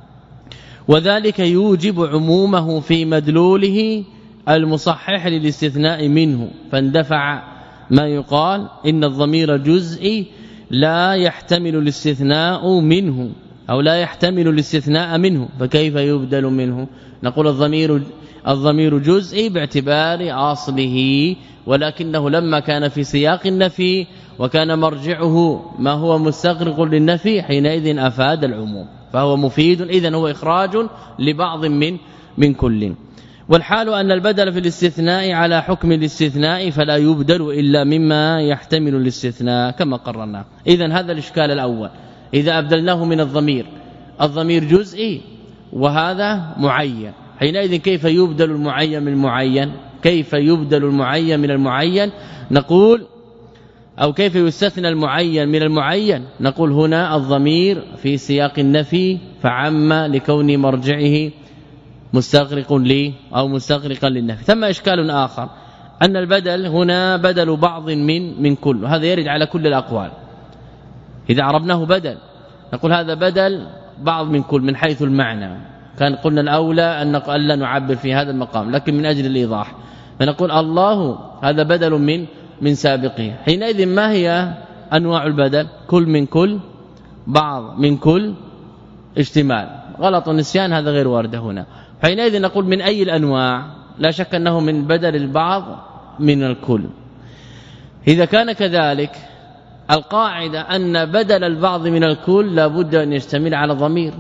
وذلك يوجب عمومه في مدلوله المصحح للاستثناء منه، فاندفع ما يقال إن الضمير جزئي لا يحتمل الاستثناء منه أو لا يحتمل الاستثناء منه، فكيف يبدل منه؟ نقول الضمير الضمير جزئي باعتبار اصله، ولكنه لما كان في سياق النفي وكان مرجعه ما هو مستغرق للنفي حينئذ أفاد العموم، فهو مفيد، إذن هو إخراج لبعض من من كل. والحال أن البدل في الاستثناء على حكم الاستثناء فلا يبدل إلا مما يحتمل الاستثناء كما قررنا. إذن هذا الإشكال الأول، إذا أبدلناه من الضمير، الضمير جزئي وهذا معين، حينئذ كيف يبدل المعين من المعين؟ كيف يبدل المعين من المعين؟ نقول أو كيف يستثنى المعين من المعين؟ نقول هنا الضمير في سياق النفي فعم لكون مرجعه مستغرق لي أو مستغرقا للنفي. ثم إشكال آخر أن البدل هنا بدل بعض من من كل، وهذا يرد على كل الأقوال. إذا عربناه بدل نقول هذا بدل بعض من كل من حيث المعنى، كان قلنا الأولى أن ألا نعبر في هذا المقام، لكن من أجل الإيضاح فنقول الله هذا بدل من من سابقه. حينئذ ما هي أنواع البدل؟ كل من كل، بعض من كل، اشتمال. غلط النسيان هذا غير وارد هنا. حينئذ نقول من أي الأنواع؟ لا شك أنه من بدل البعض من الكل. إذا كان كذلك القاعدة أن بدل البعض من الكل لا بد أن يشتمل على ضمير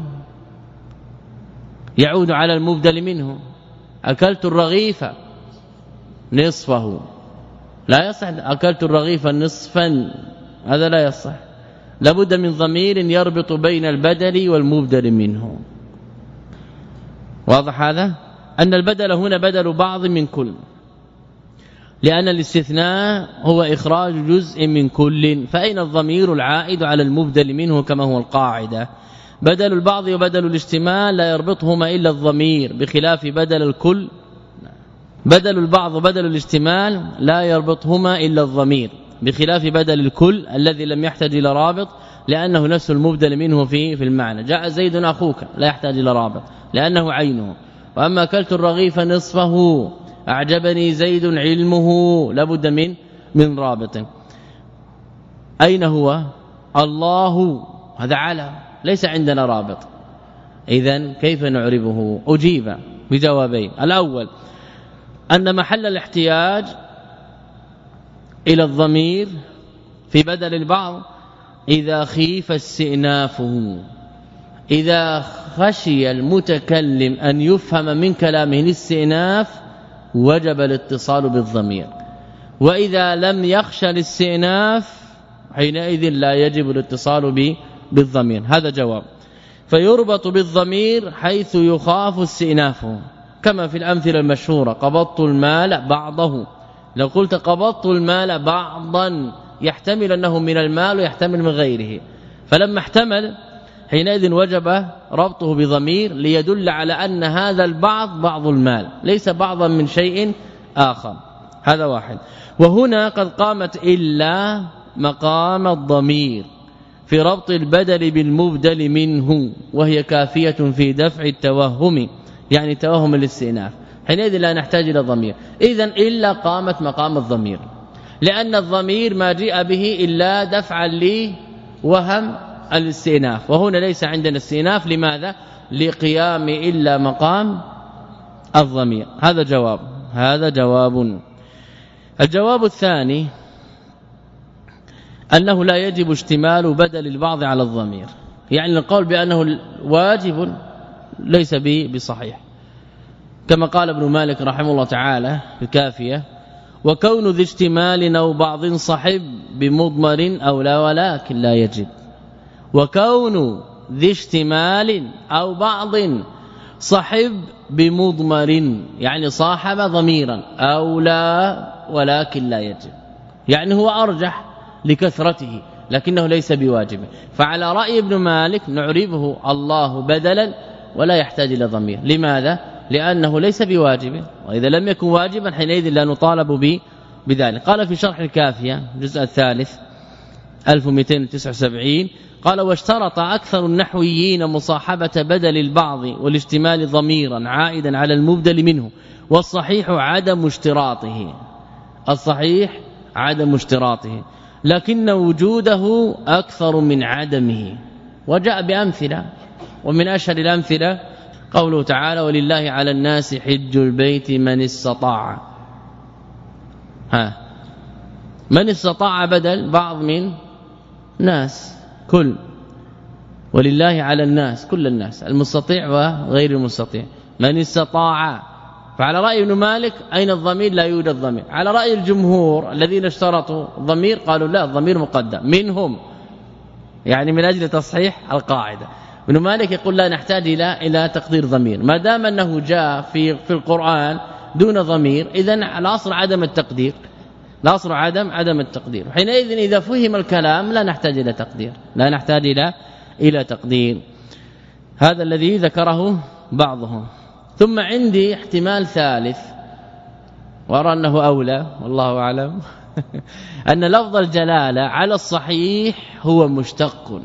يعود على المبدل منه. أكلت الرغيف نصفه، لا يصح أكلت الرغيف نصفا، هذا لا يصح، لابد من ضمير يربط بين البدل والمبدل منه. واضح هذا؟ أن البدل هنا بدل بعض من كل، لأن الاستثناء هو إخراج جزء من كل، فأين الضمير العائد على المبدل منه كما هو القاعدة؟ بدل البعض وبدل الاشتمال لا يربطهما إلا الضمير، بخلاف بدل الكل. بدل البعض وبدل الاشتمال لا يربطهما إلا الضمير، بخلاف بدل الكل الذي لم يحتاج إلى رابط لأنه نفس المبدل منه في في المعنى. جاء زيد أخوك لا يحتاج إلى رابط لأنه عينه. وأما أكلت الرغيف نصفه أعجبني زيد علمه لابد من من رابط. أين هو؟ الله، هذا علم ليس عندنا رابط، إذن كيف نعربه؟ أجيب بجوابين. الأول أن محل الاحتياج إلى الضمير في بدل البعض إذا خيف استئنافه، إذا خشي المتكلم أن يفهم من كلامه الاستئناف وجب الاتصال بالضمير، وإذا لم يخشى الاستئناف حينئذ لا يجب الاتصال بالضمير. هذا جواب. فيربط بالضمير حيث يخاف استئنافه، كما في الأمثلة المشهورة قبضت المال بعضه. لو قلت قبضت المال بعضا يحتمل أنه من المال ويحتمل من غيره، فلما احتمل حينئذ وجب ربطه بضمير ليدل على أن هذا البعض بعض المال ليس بعضا من شيء آخر. هذا واحد. وهنا قد قامت إلا مقام الضمير في ربط البدل بالمبدل منه، وهي كافية في دفع التوهم، يعني توهم الاستئناف، حينئذ لا نحتاج إلى ضمير. إذن إلا قامت مقام الضمير، لأن الضمير ما جاء به إلا دفعا لوهم الاستئناف، وهنا ليس عندنا استئناف. لماذا؟ لقيام إلا مقام الضمير. هذا جواب. هذا جواب. الجواب الثاني أنه لا يجب اشتمال بدل البعض على الضمير، يعني القول بأنه واجب ليس بصحيح، كما قال ابن مالك رحمه الله تعالى في الكافية: وكون ذي اشتمال أو بعض صحب بمضمر أو لا ولكن لا يجب. وكون ذي اشتمال أو بعض صحب بمضمر يعني صاحب ضميرا أو لا ولكن لا يجب، يعني هو أرجح لكثرته لكنه ليس بواجب. فعلى رأي ابن مالك نعربه الله بدلا ولا يحتاج إلى ضمير. لماذا؟ لأنه ليس بواجب، وإذا لم يكن واجبا حينئذ لا نطالب به بذلك. قال في شرح الكافية الجزء الثالث ألف ومئتين وتسعة وسبعين قال: واشترط أكثر النحويين مصاحبة بدل البعض والاشتمال ضميرا عائدا على المبدل منه، والصحيح عدم اشتراطه. الصحيح عدم اشتراطه، لكن وجوده أكثر من عدمه. وجاء بأمثلة، ومن أشهر الأمثلة قوله تعالى: ولله على الناس حج البيت من استطاع. ها من استطاع بدل بعض من ناس، كل، ولله على الناس كل الناس، المستطيع وغير المستطيع، من استطاع. فعلى رأي ابن مالك أين الضمير؟ لا يوجد ضمير. على رأي الجمهور الذين اشترطوا الضمير قالوا لا، الضمير مقدم منهم، يعني من أجل تصحيح القاعدة. ابن مالك يقول لا نحتاج إلى إلى تقدير ضمير، ما دام أنه جاء في في القرآن دون ضمير، إذن الأصل عدم التقدير، الأصل عدم عدم التقدير. حينئذ إذا فهم الكلام لا نحتاج إلى تقدير، لا نحتاج إلى إلى تقدير. هذا الذي ذكره بعضهم. ثم عندي احتمال ثالث وأرى أنه أولى والله أعلم أن لفظ الجلالة على الصحيح هو مشتق.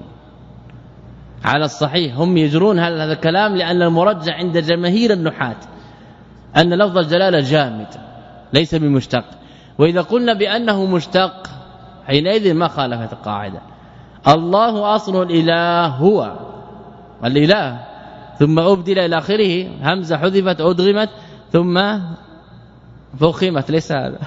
على الصحيح هم يجرون هذا الكلام، لأن المرجح عند جماهير النحاة أن لفظ الجلالة جامد ليس بمشتق. وإذا قلنا بأنه مشتق حينئذ ما خالفت القاعدة. الله أصل الإله هو الإله، ثم أبدل إلى آخره، همزة حذفت أدغمت ثم فخمت، ليس هذا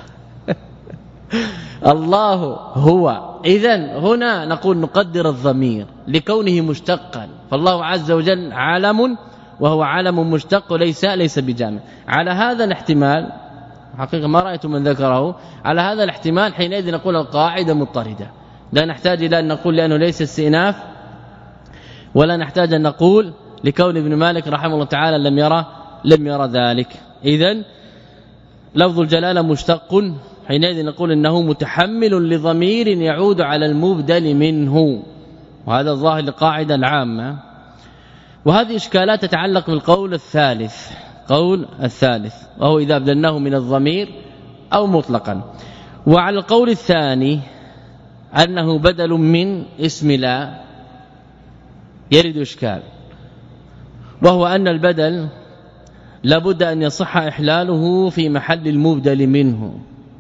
الله هو. إذن هنا نقول نقدر الضمير لكونه مشتقا، فالله عز وجل عالم وهو عالم مشتق ليس ليس بجامع. على هذا الاحتمال حقيقة ما رأيت من ذكره، على هذا الاحتمال حينئذ نقول القاعدة مضطردة، لا نحتاج إلى أن نقول لأنه ليس استئناف، ولا نحتاج أن نقول لكون ابن مالك رحمه الله تعالى لم يرى لم يرى ذلك. إذن لفظ الجلالة مشتق، حينئذ نقول إنه متحمل لضمير يعود على المبدل منه، وهذا الظاهر القاعدة العامة. وهذه إشكالات تتعلق بالقول الثالث، قول الثالث وهو إذا أبدلناه من الضمير أو مطلقا. وعلى القول الثاني أنه بدل من اسم لا يرد إشكال، وهو أن البدل لابد أن يصح إحلاله في محل المبدل منه.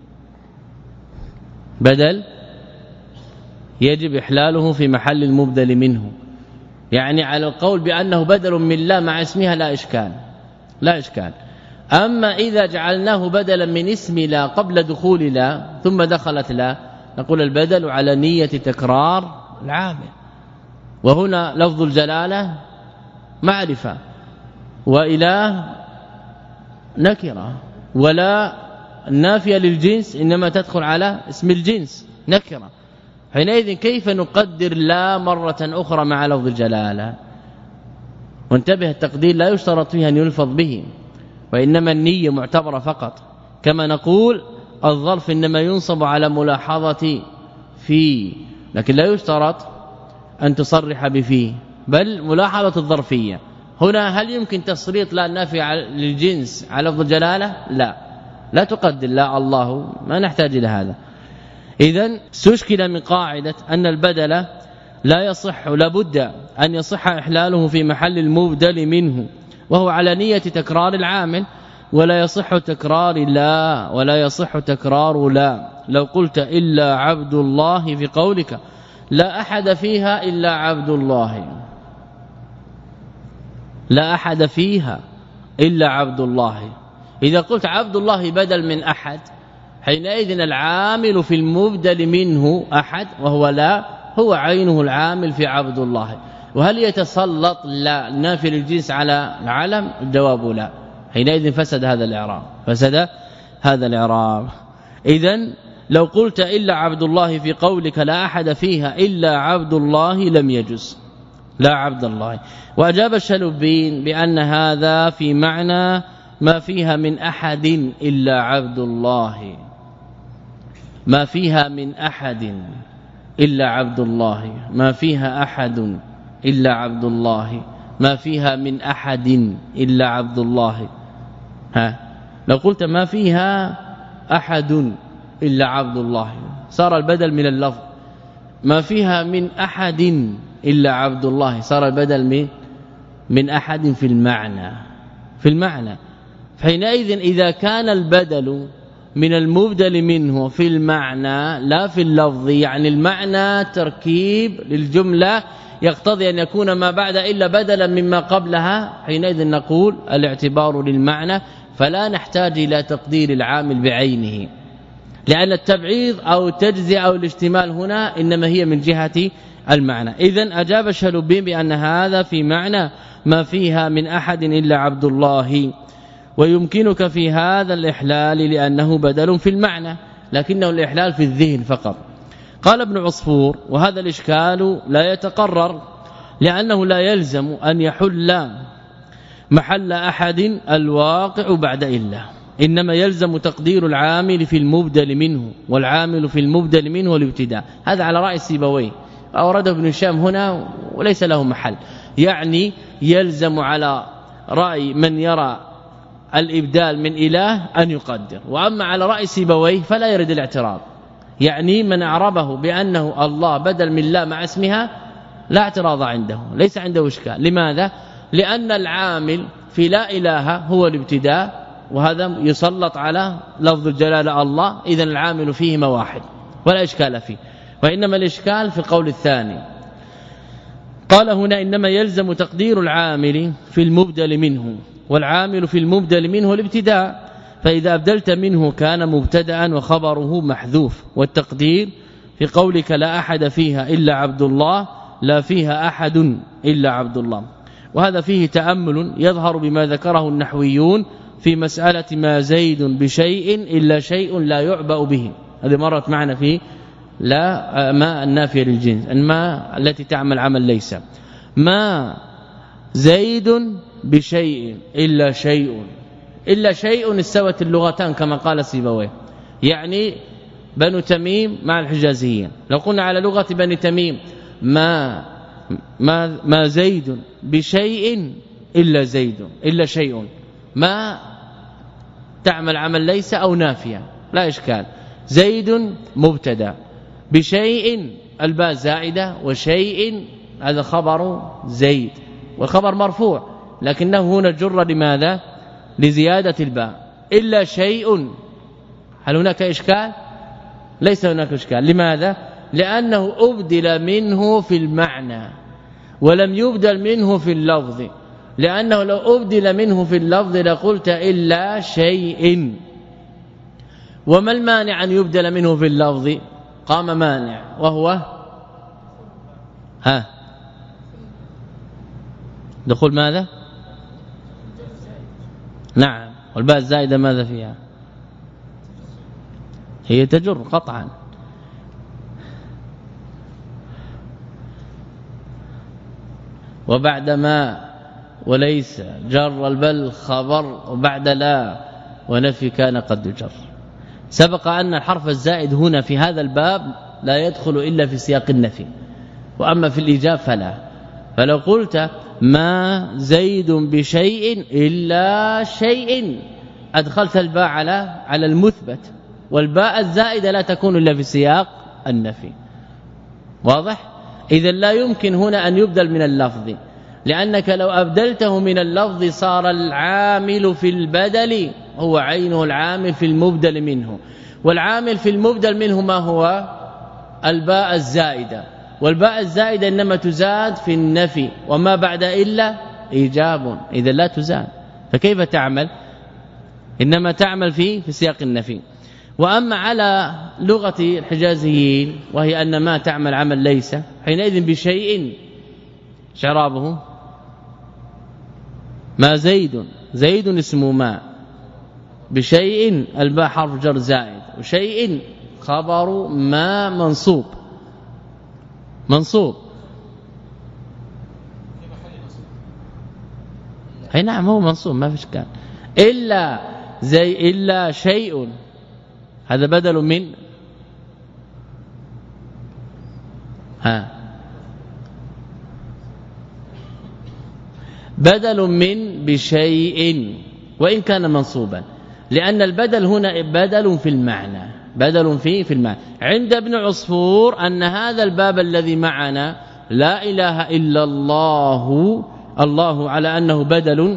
بدل يجب إحلاله في محل المبدل منه، يعني على القول بأنه بدل من لا مع اسمها لا إشكال لا إشكال. أما إذا جعلناه بدلا من اسم لا قبل دخول لا ثم دخلت لا، نقول البدل على نية تكرار العامل. وهنا لفظ الجلالة معرفة، وإله نكرة، ولا نافية للجنس إنما تدخل على اسم الجنس نكرة. حينئذ كيف نقدر لا مرة أخرى مع لفظ الجلالة؟ وانتبه التقدير لا يشترط فيه أن يلفظ به، وإنما النية معتبرة فقط. كما نقول الظرف إنما ينصب على ملاحظة في، لكن لا يشترط أن تصرح بفيه، بل ملاحظة الظرفية. هنا هل يمكن تسريط لا نافع للجنس على لفظ الجلاله؟ لا لا تقدر لا الله، ما نحتاج الى هذا. اذا استشكل من قاعدة أن البدل لا يصح، لابد أن يصح إحلاله في محل المبدل منه، وهو على نية تكرار العامل، ولا يصح تكرار لا ولا يصح تكرار لا. لو قلت إلا عبد الله في قولك لا أحد فيها إلا عبد الله، لا أحد فيها إلا عبد الله، إذا قلت عبد الله بدل من أحد، حينئذ العامل في المبدل منه أحد، وهو لا هو عينه العامل في عبد الله. وهل يتسلط لا نافي الجنس على العلم؟ الجواب لا. حينئذ فسد هذا الإعراب، فسد هذا الإعراب. إذن لو قلت إلا عبد الله في قولك لا أحد فيها إلا عبد الله لم يجز، لا عبد الله. وأجاب الشلبين بأن هذا في معنى ما فيها من أحد إلا عبد الله، ما فيها من أحد إلا عبد الله، ما فيها أحد إلا عبد الله، ما فيها من أحد إلا عبد الله. ها لو قلت ما فيها أحد إلا عبد الله صار البدل من اللفظ، ما فيها من أحد إلا عبد الله صار البدل من من أحد في المعنى، في المعنى. حينئذ إذا كان البدل من المبدل منه في المعنى لا في اللفظ، يعني المعنى تركيب للجملة يقتضي أن يكون ما بعد إلا بدلا مما قبلها، حينئذ نقول الاعتبار للمعنى، فلا نحتاج إلى تقدير العامل بعينه، لأن التبعيض أو التجزئة أو الاشتمال هنا إنما هي من جهة المعنى. إذن أجاب الشلبين بأن هذا في معنى ما فيها من أحد إلا عبد الله، ويمكنك في هذا الإحلال لأنه بدل في المعنى، لكنه الإحلال في الذهن فقط. قال ابن عصفور وهذا الإشكال لا يتقرر، لأنه لا يلزم أن يحل محل أحد الواقع بعد إلا، إنما يلزم تقدير العامل في المبدل منه، والعامل في المبدل منه الابتداء. هذا على رأي سيبويه، أورده ابن هشام هنا وليس له محل، يعني يلزم على رأي من يرى الإبدال من إله أن يقدر، وأما على رأي سيبويه فلا يرد الاعتراض، يعني من أعربه بأنه الله بدل من لا مع اسمها لا اعتراض عنده، ليس عنده إشكال. لماذا؟ لأن العامل في لا إله هو الابتداء، وهذا يسلط على لفظ الجلالة الله، إذن العامل فيهما واحد ولا إشكال فيه. وإنما الإشكال في القول الثاني، قال هنا إنما يلزم تقدير العامل في المبدل منه، والعامل في المبدل منه الابتداء، فإذا أبدلت منه كان مبتدأ وخبره محذوف. والتقدير في قولك لا أحد فيها إلا عبد الله لا فيها أحد إلا عبد الله. وهذا فيه تأمل يظهر بما ذكره النحويون في مسألة ما زيد بشيء إلا شيء لا يعبأ به، هذه مرت معنا في لا ما النافية للجنس، ما التي تعمل عمل ليس، ما زيد بشيء إلا شيء، إلا شيء استوت اللغتان كما قال سيبويه، يعني بنو تميم مع الحجازيين. لو قلنا على لغة بني تميم ما ما ما زيد بشيء إلا زيد إلا شيء، ما تعمل عمل ليس أو نافية لا إشكال، زيد مبتدا بشيء الباء زائدة، وشيء هذا خبر زيد، والخبر مرفوع لكنه هنا جر لماذا؟ لزيادة الباء. إلا شيء هل هناك إشكال؟ ليس هناك إشكال. لماذا؟ لأنه أبدل منه في المعنى ولم يبدل منه في اللفظ، لأنه لو أبدل منه في اللفظ لقلت إلا شيء. وما المانع أن يبدل منه في اللفظ؟ قام مانع وهو ها دخول ماذا؟ نعم. والباء الزائدة ماذا فيها؟ هي تجر قطعا. وبعدما وليس جر البل خبر وبعد لا ونفي كان قد جر. سبق أن الحرف الزائد هنا في هذا الباب لا يدخل إلا في سياق النفي، وأما في الإيجاب فلا. فلو قلت ما زيد بشيء إلا شيء أدخلت الباء على على المثبت، والباء الزائدة لا تكون إلا في سياق النفي. واضح؟ إذا لا يمكن هنا أن يبدل من اللفظ، لأنك لو أبدلته من اللفظ صار العامل في البدل هو عينه العامل في المبدل منه، والعامل في المبدل منه ما هو؟ الباء الزائدة، والباء الزائدة إنما تزاد في النفي، وما بعد إلا إيجاب، إذا لا تزاد فكيف تعمل؟ إنما تعمل في في سياق النفي. وأما على لغة الحجازيين وهي أن ما تعمل عمل ليس، حينئذ بشيء شرابه ما زيد، زيد اسم ما، بشيء الباء حرف جر زائد، وشيء خبر ما منصوب منصوب اي نعم هو منصوب ما فيش كان. إلا زي إلا شيء هذا بدل من ها بدل من بشيء وإن كان منصوبا، لأن البدل هنا بدل في المعنى، بدل في في المعنى. عند ابن عصفور أن هذا الباب الذي معنا لا إله إلا الله، الله على أنه بدل.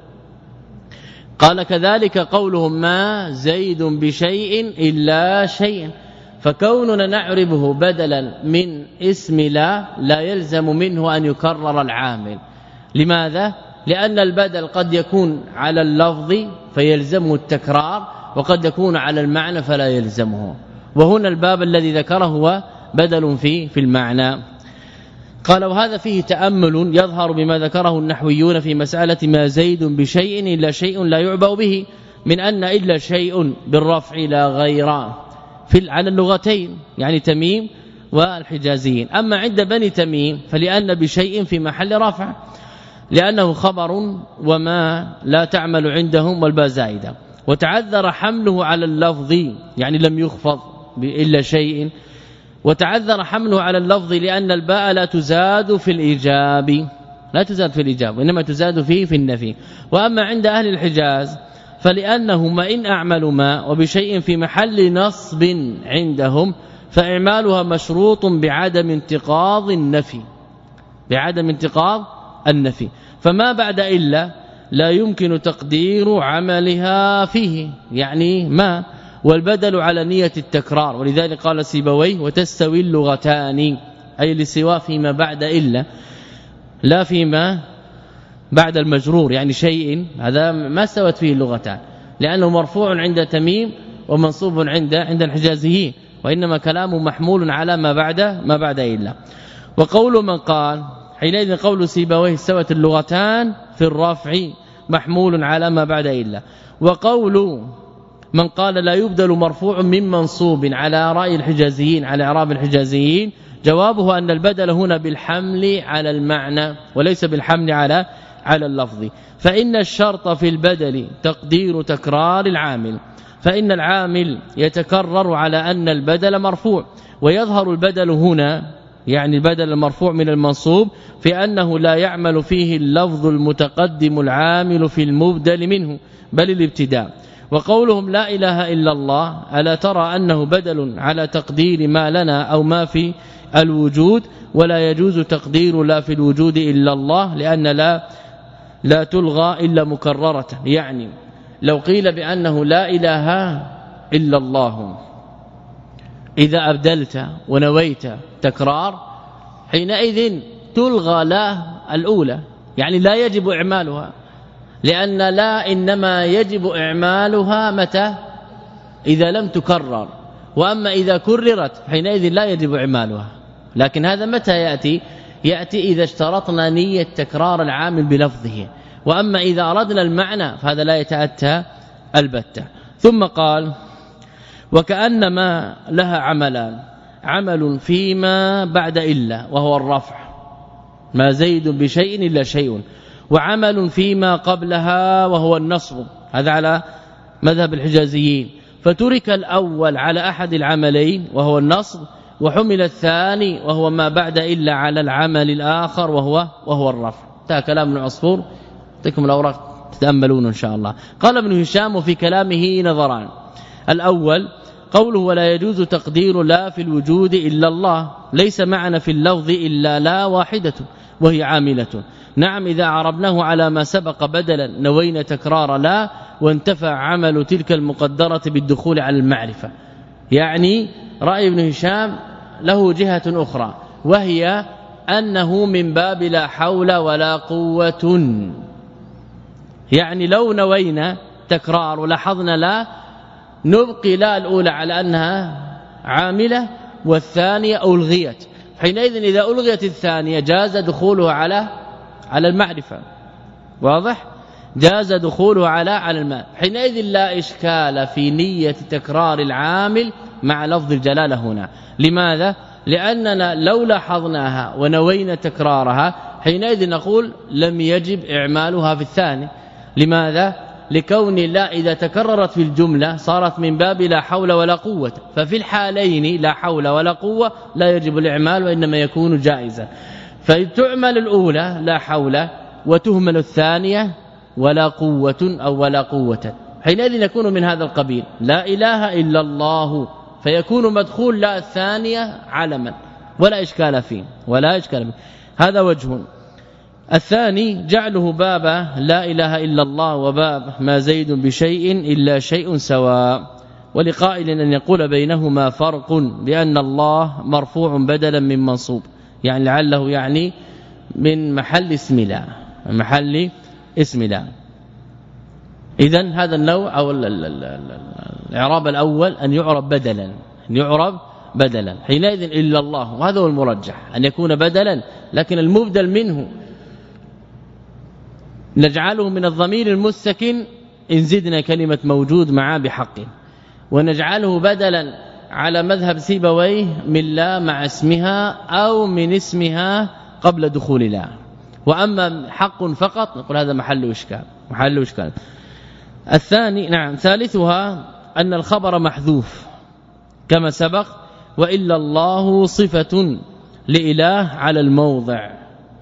قال كذلك قولهم ما زيد بشيء إلا شيء، فكوننا نعربه بدلا من اسم لا لا يلزم منه أن يكرر العامل. لماذا؟ لأن البدل قد يكون على اللفظ فيلزمه التكرار، وقد يكون على المعنى فلا يلزمه، وهنا الباب الذي ذكره هو بدل في في المعنى. قال وهذا فيه تأمل يظهر بما ذكره النحويون في مسألة ما زيد بشيء إلا شيء لا يعبأ به، من أن إلا شيء بالرفع لا غير في على اللغتين يعني تميم والحجازيين. أما عند بني تميم فلأن بشيء في محل رفع، لأنه خبر وما لا تعمل عندهم والباء زائدة، وتعذر حمله على اللفظ يعني لم يخفض إلا شيء، وتعذر حمله على اللفظ لأن الباء لا تزاد في الإيجاب، لا تزاد في الإيجاب وإنما تزاد فيه في النفي. وأما عند أهل الحجاز فلأنهما إن أعملوا ما وبشيء في محل نصب عندهم فإعمالها مشروط بعدم انتقاض النفي، بعدم انتقاض النفي. فما بعد إلا لا يمكن تقدير عملها فيه يعني ما، والبدل على نية التكرار. ولذلك قال سيبويه وتستوي اللغتان، أي لسوا فيما بعد إلا لا فيما بعد المجرور، يعني شيء هذا ما استوت فيه اللغتان، لأنه مرفوع عند تميم ومنصوب عند عند الحجازيين، وإنما كلامه محمول على ما بعد ما بعد إلا. وقول من قال حينئذ قول سيبويه استوت اللغتان في الرفع محمول على ما بعد إلا. وقول من قال لا يبدل مرفوع من منصوب على رأي الحجازيين على اعراب الحجازيين، جوابه أن البدل هنا بالحمل على المعنى وليس بالحمل على على اللفظ. فإن الشرط في البدل تقدير تكرار العامل، فإن العامل يتكرر على أن البدل مرفوع، ويظهر البدل هنا يعني البدل المرفوع من المنصوب في أنه لا يعمل فيه اللفظ المتقدم العامل في المبدل منه بل الابتداء. وقولهم لا إله إلا الله ألا ترى أنه بدل على تقدير ما لنا أو ما في الوجود، ولا يجوز تقدير لا في الوجود إلا الله، لأن لا لا تلغى إلا مكررة. يعني لو قيل بأنه لا إله إلا الله إذا أبدلت ونويت تكرار حينئذ تلغى لا الأولى، يعني لا يجب إعمالها، لأن لا إنما يجب إعمالها متى؟ إذا لم تكرر، وأما إذا كررت حينئذ لا يجب إعمالها. لكن هذا متى يأتي؟ يأتي إذا اشترطنا نية تكرار العامل بلفظه، وأما إذا أردنا المعنى فهذا لا يتأتى البتة. ثم قال وكأنما لها عملان، عمل فيما بعد إلا وهو الرفع ما زيد بشيء إلا شيء، وعمل فيما قبلها وهو النصب، هذا على مذهب الحجازيين، فترك الأول على أحد العملين وهو النصب، وحمل الثاني وهو ما بعد إلا على العمل الآخر وهو وهو الرفع. انتهى كلام ابن عصفور، تكم الأوراق تتأملون إن شاء الله. قال ابن هشام في كلامه نظران: الأول قوله ولا يجوز تقدير لا في الوجود إلا الله، ليس معنى في اللفظ إلا لا واحدة وهي عاملة. نعم إذا عربناه على ما سبق بدلا نوينا تكرار لا، وانتفى عمل تلك المقدرة بالدخول على المعرفة. يعني رأي ابن هشام له جهة أخرى، وهي أنه من باب لا حول ولا قوة. يعني لو نوينا تكرار ولاحظنا لا، نبقي لا الأولى على أنها عاملة والثانية ألغيت، حينئذ إذا ألغيت الثانية جاز دخولها على على المعرفة. واضح؟ جاز دخوله على على الماء، حينئذ لا إشكال في نية تكرار العامل مع لفظ الجلالة هنا. لماذا؟ لأننا لو لاحظناها ونوينا تكرارها حينئذ نقول لم يجب إعمالها في الثاني. لماذا؟ لكون لا إذا تكررت في الجملة صارت من باب لا حول ولا قوة، ففي الحالين لا حول ولا قوة لا يجب الإعمال وإنما يكون جائزا. فتعمل الأولى لا حول وتهمل الثانية ولا قوة أو ولا قوة، حينئذ يكون من هذا القبيل لا إله إلا الله، فيكون مدخول لا الثانية علما ولا إشكال فيه ولا إشكال فيه. هذا وجه. الثاني جعله باب لا إله إلا الله وباب ما زيد بشيء إلا شيء سواء، ولقائل أن يقول بينهما فرق بأن الله مرفوع بدلا من منصوب، يعني لعله يعني من محل اسم لا، محل اسم لا. إذن هذا النوع أو الإعراب الأول أن يعرب بدلا، أن يعرب بدلا حينئذ إلا الله، وهذا هو المرجح أن يكون بدلا، لكن المبدل منه نجعله من الضمير المستكن إن زدنا كلمة موجود معه بحق، ونجعله بدلا على مذهب سيبويه من لا مع اسمها أو من اسمها قبل دخول لا. وأما حق فقط نقول هذا محل إشكال محل إشكال. الثاني نعم ثالثها أن الخبر محذوف كما سبق، وإلا الله صفة لإله على الموضع.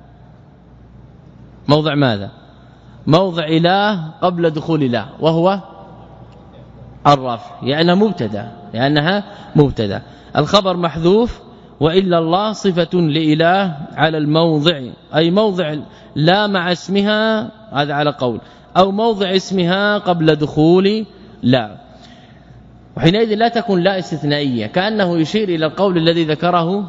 موضع ماذا؟ موضع إله قبل دخول لا، وهو الرفع، يعني مبتدا لأنها مبتدا. الخبر محذوف وإلا الله صفة لإله على الموضع، أي موضع لا مع اسمها، هذا على قول، أو موضع اسمها قبل دخول لا. وحينئذ لا تكون لا استثنائية، كأنه يشير إلى القول الذي ذكره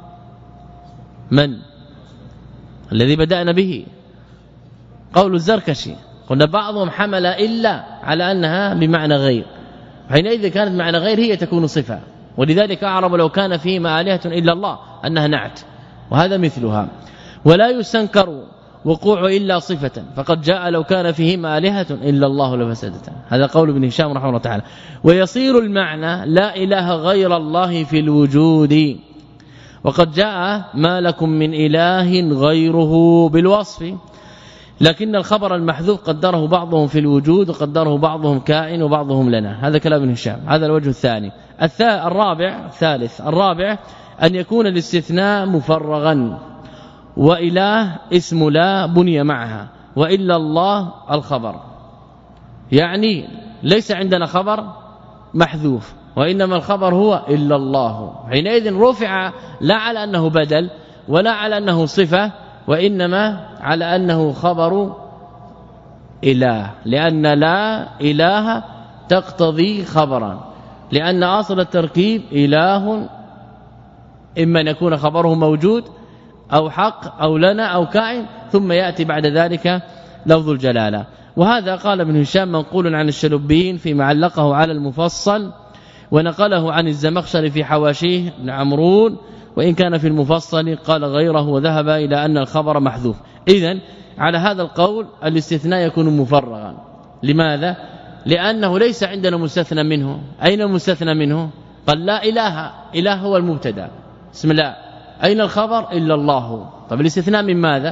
من الذي بدأنا به، قول الزركشي. قلنا بعضهم حمل إلا على أنها بمعنى غير، حينئذ كانت معنى غير هي تكون صفة، ولذلك أعرب لو كان فيهما آلهة إلا الله أنها نعت، وهذا مثلها. ولا يستنكر وقوع إلا صفة، فقد جاء لو كان فيهما آلهة إلا الله لفسدتا، هذا قول ابن هشام رحمه الله تعالى. ويصير المعنى لا إله غير الله في الوجود، وقد جاء ما لكم من إله غيره بالوصف، لكن الخبر المحذوف قدره بعضهم في الوجود وقدره بعضهم كائن وبعضهم لنا، هذا كلام ابن هشام. هذا الوجه الثاني. الرابع الثالث الرابع أن يكون الاستثناء مفرغا، وإله اسم لا بني معها، وإلا الله الخبر، يعني ليس عندنا خبر محذوف وإنما الخبر هو إلا الله، حينئذ رفع لا على أنه بدل ولا على أنه صفة، وإنما على أنه خبر إله، لأن لا إله تقتضي خبرا، لأن أصل التركيب إله إما أن يكون خبره موجود أو حق أو لنا أو كائن، ثم يأتي بعد ذلك لفظ الجلالة. وهذا قال ابن هشام منقول عن الشلبيين فيما علقه على المفصل، ونقله عن الزمخشري في حواشيه بن عمرون، وإن كان في المفصل قال غيره وذهب إلى أن الخبر محذوف. إذن على هذا القول الاستثناء يكون مفرغا. لماذا؟ لأنه ليس عندنا مستثنى منه. أين المستثنى منه؟ قال لا إله، إله هو المبتدا اسم لا، أين الخبر؟ إلا الله. طب الاستثناء من ماذا؟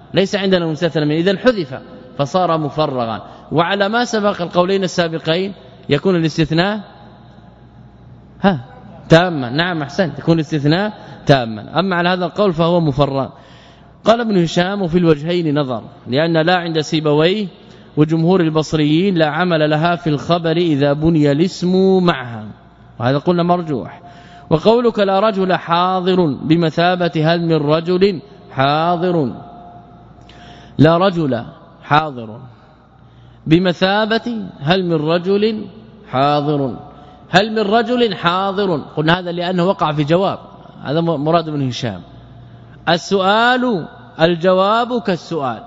ليس عندنا مستثنى منه اذا حذف فصار مفرغا. وعلى ما سبق القولين السابقين يكون الاستثناء ها تاما. نعم احسنت يكون الاستثناء تاما. اما على هذا القول فهو مفرغ. قال ابن هشام وفي الوجهين نظر لأن لا عند سيبويه وجمهور البصريين لا عمل لها في الخبر إذا بني الاسم معها، وهذا قلنا مرجوح. وقولك لا رجل حاضر بمثابة هل من رجل حاضر، لا رجل حاضر بمثابة هل من رجل حاضر، هل من رجل حاضر قلنا هذا لأنه وقع في جواب، هذا مراد ابن هشام. السؤال الجواب كالسؤال،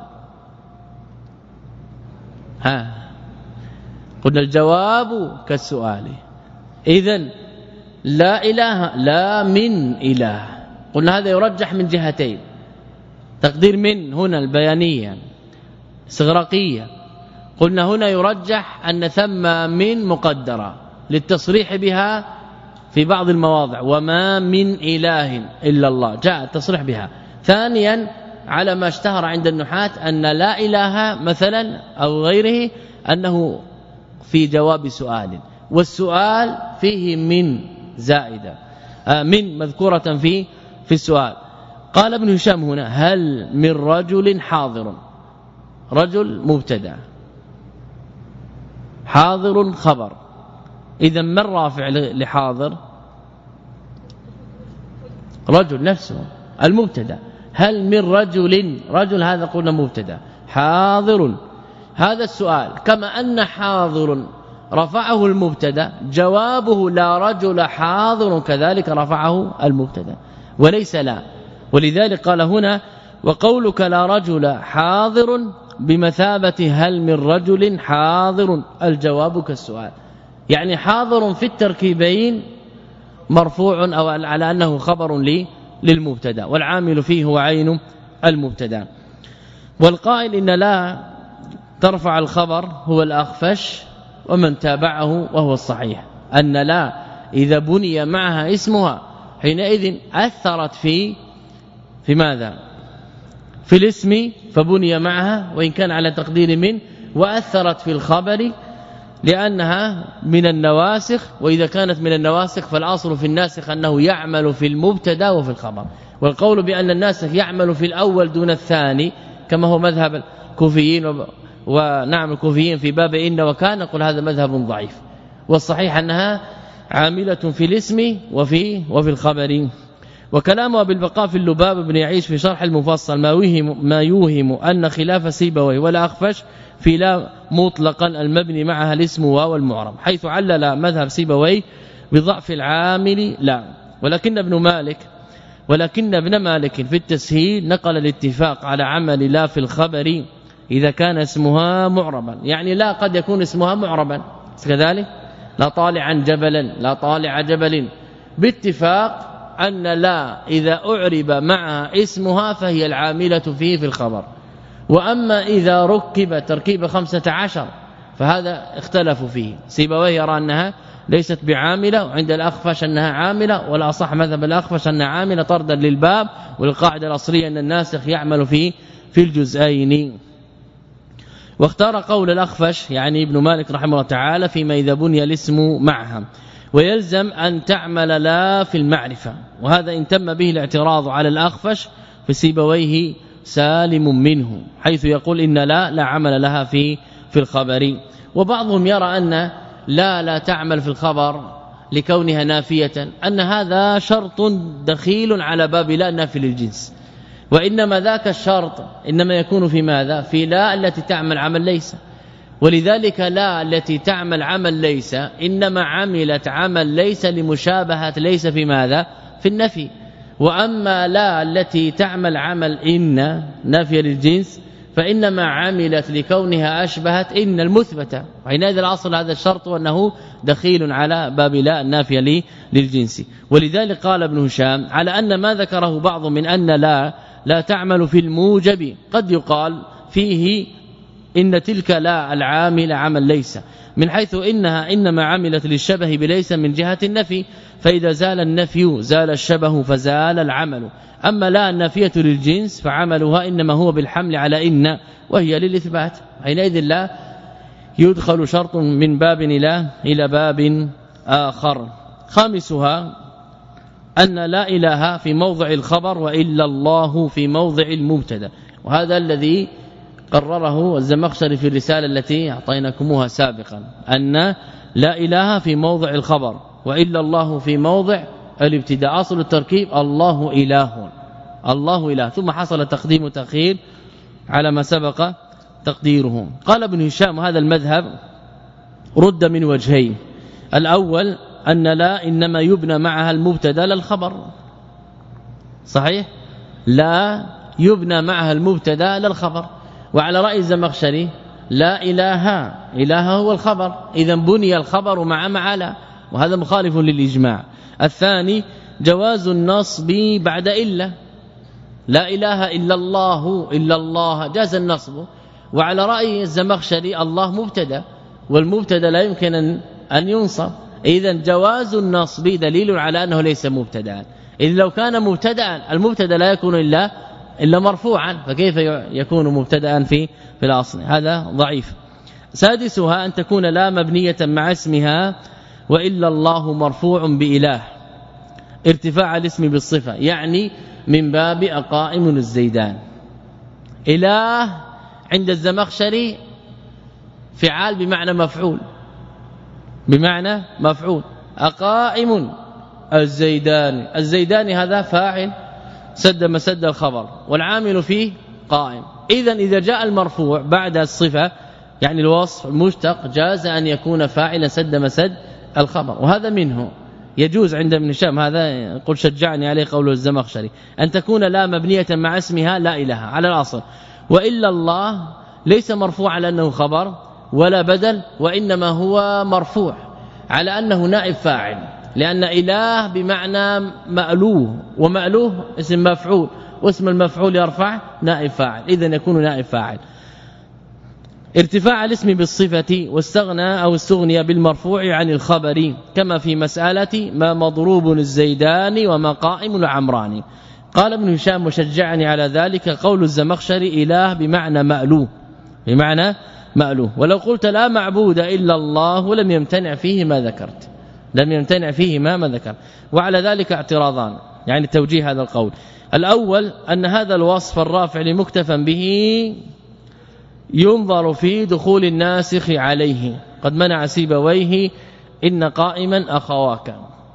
ها قلنا الجواب كالسؤال. إذن لا إله لا من إله، قلنا هذا يرجح من جهتين. تقدير من هنا البيانية استغراقية، قلنا هنا يرجح أن ثم من مقدرة للتصريح بها في بعض المواضع، وما من إله إلا الله جاء التصريح بها. ثانيا على ما اشتهر عند النحاة أن لا إله مثلا أو غيره أنه في جواب سؤال، والسؤال فيه من زائدة من مذكورة في في السؤال. قال ابن هشام هنا هل من رجل حاضر، رجل مبتدا حاضر خبر، إذا من رافع لحاضر رجل نفسه المبتدا. هل من رجل، رجل هذا قلنا مبتدا، حاضر هذا السؤال. كما أن حاضر رفعه المبتدا جوابه لا رجل حاضر كذلك رفعه المبتدا وليس لا. ولذلك قال هنا وقولك لا رجل حاضر بمثابة هل من رجل حاضر الجواب كالسؤال، يعني حاضر في التركيبين مرفوع أو على أنه خبر لي للمبتدا، والعامل فيه هو عين المبتدا. والقائل إن لا ترفع الخبر هو الأخفش ومن تابعه، وهو الصحيح أن لا إذا بني معها اسمها حينئذ أثرت في في ماذا في الاسم فبني معها وإن كان على تقدير من، وأثرت في الخبر لأنها من النواسخ. وإذا كانت من النواسخ فالأصل في الناسخ أنه يعمل في المبتدا وفي الخبر، والقول بأن الناسخ يعمل في الأول دون الثاني كما هو مذهب الكوفيين ونعم الكوفيين في باب إن وكان، نقول هذا مذهب ضعيف، والصحيح أنها عاملة في الاسم وفي وفي الخبر. وكلامه بالبقاء في اللباب بن يعيش في شرح المفصل ما يوهم ما يوهم أن خلاف سيبويه ولا أخفش في لا مطلقا المبني معها الاسم واو المعرب، حيث علل مذهب سيبويه بضعف العامل لا. ولكن ابن مالك ولكن ابن مالك في التسهيل نقل الاتفاق على عمل لا في الخبر إذا كان اسمها معربا، يعني لا قد يكون اسمها معربا كذلك لا طالعا جبلا لا طالع جبل، باتفاق أن لا إذا أعرب معها اسمها فهي العاملة فيه في الخبر. وأما إذا ركب تركيب خمسة عشر فهذا اختلفوا فيه. سيبويه يرى أنها ليست بعاملة، وعند الأخفش أنها عاملة، ولا صح مذهب الأخفش أنها عاملة طردا للباب، والقاعدة الأصلية أن الناسخ يعمل في في الجزئين. واختار قول الأخفش يعني ابن مالك رحمه الله تعالى فيما إذا بني الاسم معها، ويلزم أن تعمل لا في المعرفة، وهذا إن تم به الاعتراض على الأخفش فسيبويه سالم منه، حيث يقول إن لا لا عمل لها في في الخبر. وبعضهم يرى أن لا لا تعمل في الخبر لكونها نافية، أن هذا شرط دخيل على باب لا نافي للجنس، وإنما ذاك الشرط إنما يكون في ماذا في لا التي تعمل عمل ليس. ولذلك لا التي تعمل عمل ليس إنما عملت عمل ليس لمشابهة ليس في ماذا في النفي. وأما لا التي تعمل عمل إن نافية للجنس فإنما عملت لكونها أشبهت إن المثبتة، وحينئذ الأصل هذا الشرط وأنه دخيل على باب لا النافية للجنس. ولذلك قال ابن هشام على أن ما ذكره بعض من أن لا لا تعمل في الموجب قد يقال فيه إن تلك لا العامل عمل ليس من حيث إنها إنما عملت للشبه بليس من جهة النفي، فإذا زال النفي زال الشبه فزال العمل. أما لا النافية للجنس فعملها إنما هو بالحمل على إن وهي للإثبات، حينئذ لا يدخل شرط من باب إلى إلى باب آخر. خامسها أن لا إله في موضع الخبر وإلا الله في موضع المبتدا، وهذا الذي قرره الزمخشري في الرسالة التي أعطيناكموها سابقا، أن لا إله في موضع الخبر وإلا الله في موضع الابتداء. أصل التركيب الله إله، الله إله، ثم حصل تقديم وتأخير على ما سبق تقديره. قال ابن هشام هذا المذهب رد من وجهين، الأول أن لا إنما يبنى معها المبتدا للخبر، صحيح، لا يبنى معها المبتدا للخبر، وعلى رأي الزمخشري لا إله إله هو الخبر، إذا بني الخبر مع مع لا، وهذا مخالف للإجماع. الثاني جواز النصب بعد إلا، لا إله إلا الله إلا الله جاز النصب، وعلى رأي الزمخشري الله مبتدا والمبتدا لا يمكن أن ينصب، إذا جواز النصب دليل على أنه ليس مبتدا، إذ لو كان مبتدا المبتدا لا يكون إلا إلا مرفوعا، فكيف يكون مبتدا في في الأصل؟ هذا ضعيف. سادسها أن تكون لا مبنية مع اسمها وإلا الله مرفوع بإله، ارتفاع الاسم بالصفة، يعني من باب أقائم الزيدان. إله عند الزمخشري فعال بمعنى مفعول، بمعنى مفعول. أقائم الزيدان، الزيدان هذا فاعل سد مسد الخبر والعامل فيه قائم، إذن إذا جاء المرفوع بعد الصفة يعني الوصف المشتق جاز أن يكون فاعلا سد مسد الخبر، وهذا منه يجوز عند ابن هشام، هذا قل شجعني عليه قول الزمخشري، أن تكون لا مبنية مع اسمها لا إله على الأصل، وإلا الله ليس مرفوع على أنه خبر ولا بدل، وإنما هو مرفوع على أنه نائب فاعل، لأن إله بمعنى مألوه، ومألوه اسم مفعول، واسم المفعول يرفع نائب فاعل، إذن يكون نائب فاعل. ارتفاع الاسم بالصفة، واستغنى أو استغني بالمرفوع عن الخبر، كما في مسألة ما مضروب الزيدان وما قائم العمراني. قال ابن هشام وشجعني على ذلك قول الزمخشري إله بمعنى مألوه، بمعنى مألوه، ولو قلت لا معبود إلا الله لم يمتنع فيه ما ذكرت، لم يمتنع فيه ما ما ذكر. وعلى ذلك اعتراضان، يعني توجيه هذا القول. الأول أن هذا الوصف الرافع لمكتفى به ينظر في دخول الناسخ عليه، قد منع سيبويه إن قائما أخواك،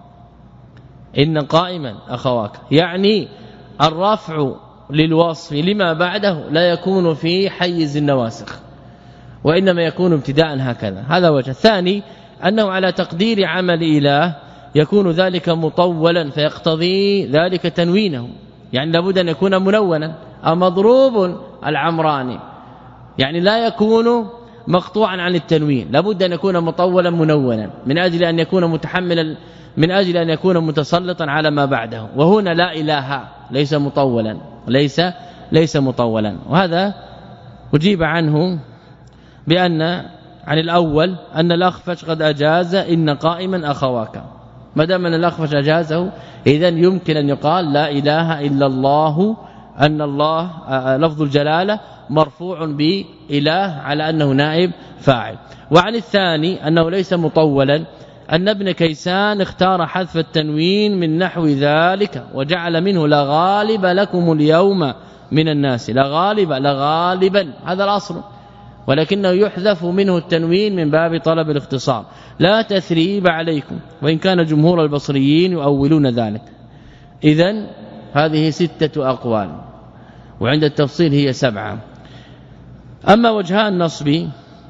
إن قائما أخواك، يعني الرفع للوصف لما بعده لا يكون في حيز النواسخ، وإنما يكون ابتداء هكذا، هذا وجه. الثاني أنه على تقدير عمل إله يكون ذلك مطولا، فيقتضي ذلك تنوينه، يعني لابد أن يكون منونا. مضروب العمراني يعني لا يكون مقطوعا عن التنوين، لابد أن يكون مطولا منونا من أجل أن يكون متحملا، من أجل أن يكون متسلطا على ما بعده. وهنا لا إله ليس مطولا، ليس ليس مطولا. وهذا أجيب عنه بأن عن الأول أن الأخفش قد أجاز إن قائما أخواك، ما دام أن الأخفش أجازه إذن يمكن أن يقال لا إله إلا الله، أن الله لفظ الجلالة مرفوع بإله على أنه نائب فاعل. وعن الثاني أنه ليس مطولا أن ابن كيسان اختار حذف التنوين من نحو ذلك وجعل منه لا غالب لكم اليوم من الناس، لا غالب لا غالبا هذا الأصل، ولكنه يحذف منه التنوين من باب طلب الاختصار، لا تثريب عليكم، وإن كان جمهور البصريين يؤولون ذلك. إذن هذه ستة أقوال، وعند التفصيل هي سبعة. أما وجهان النصب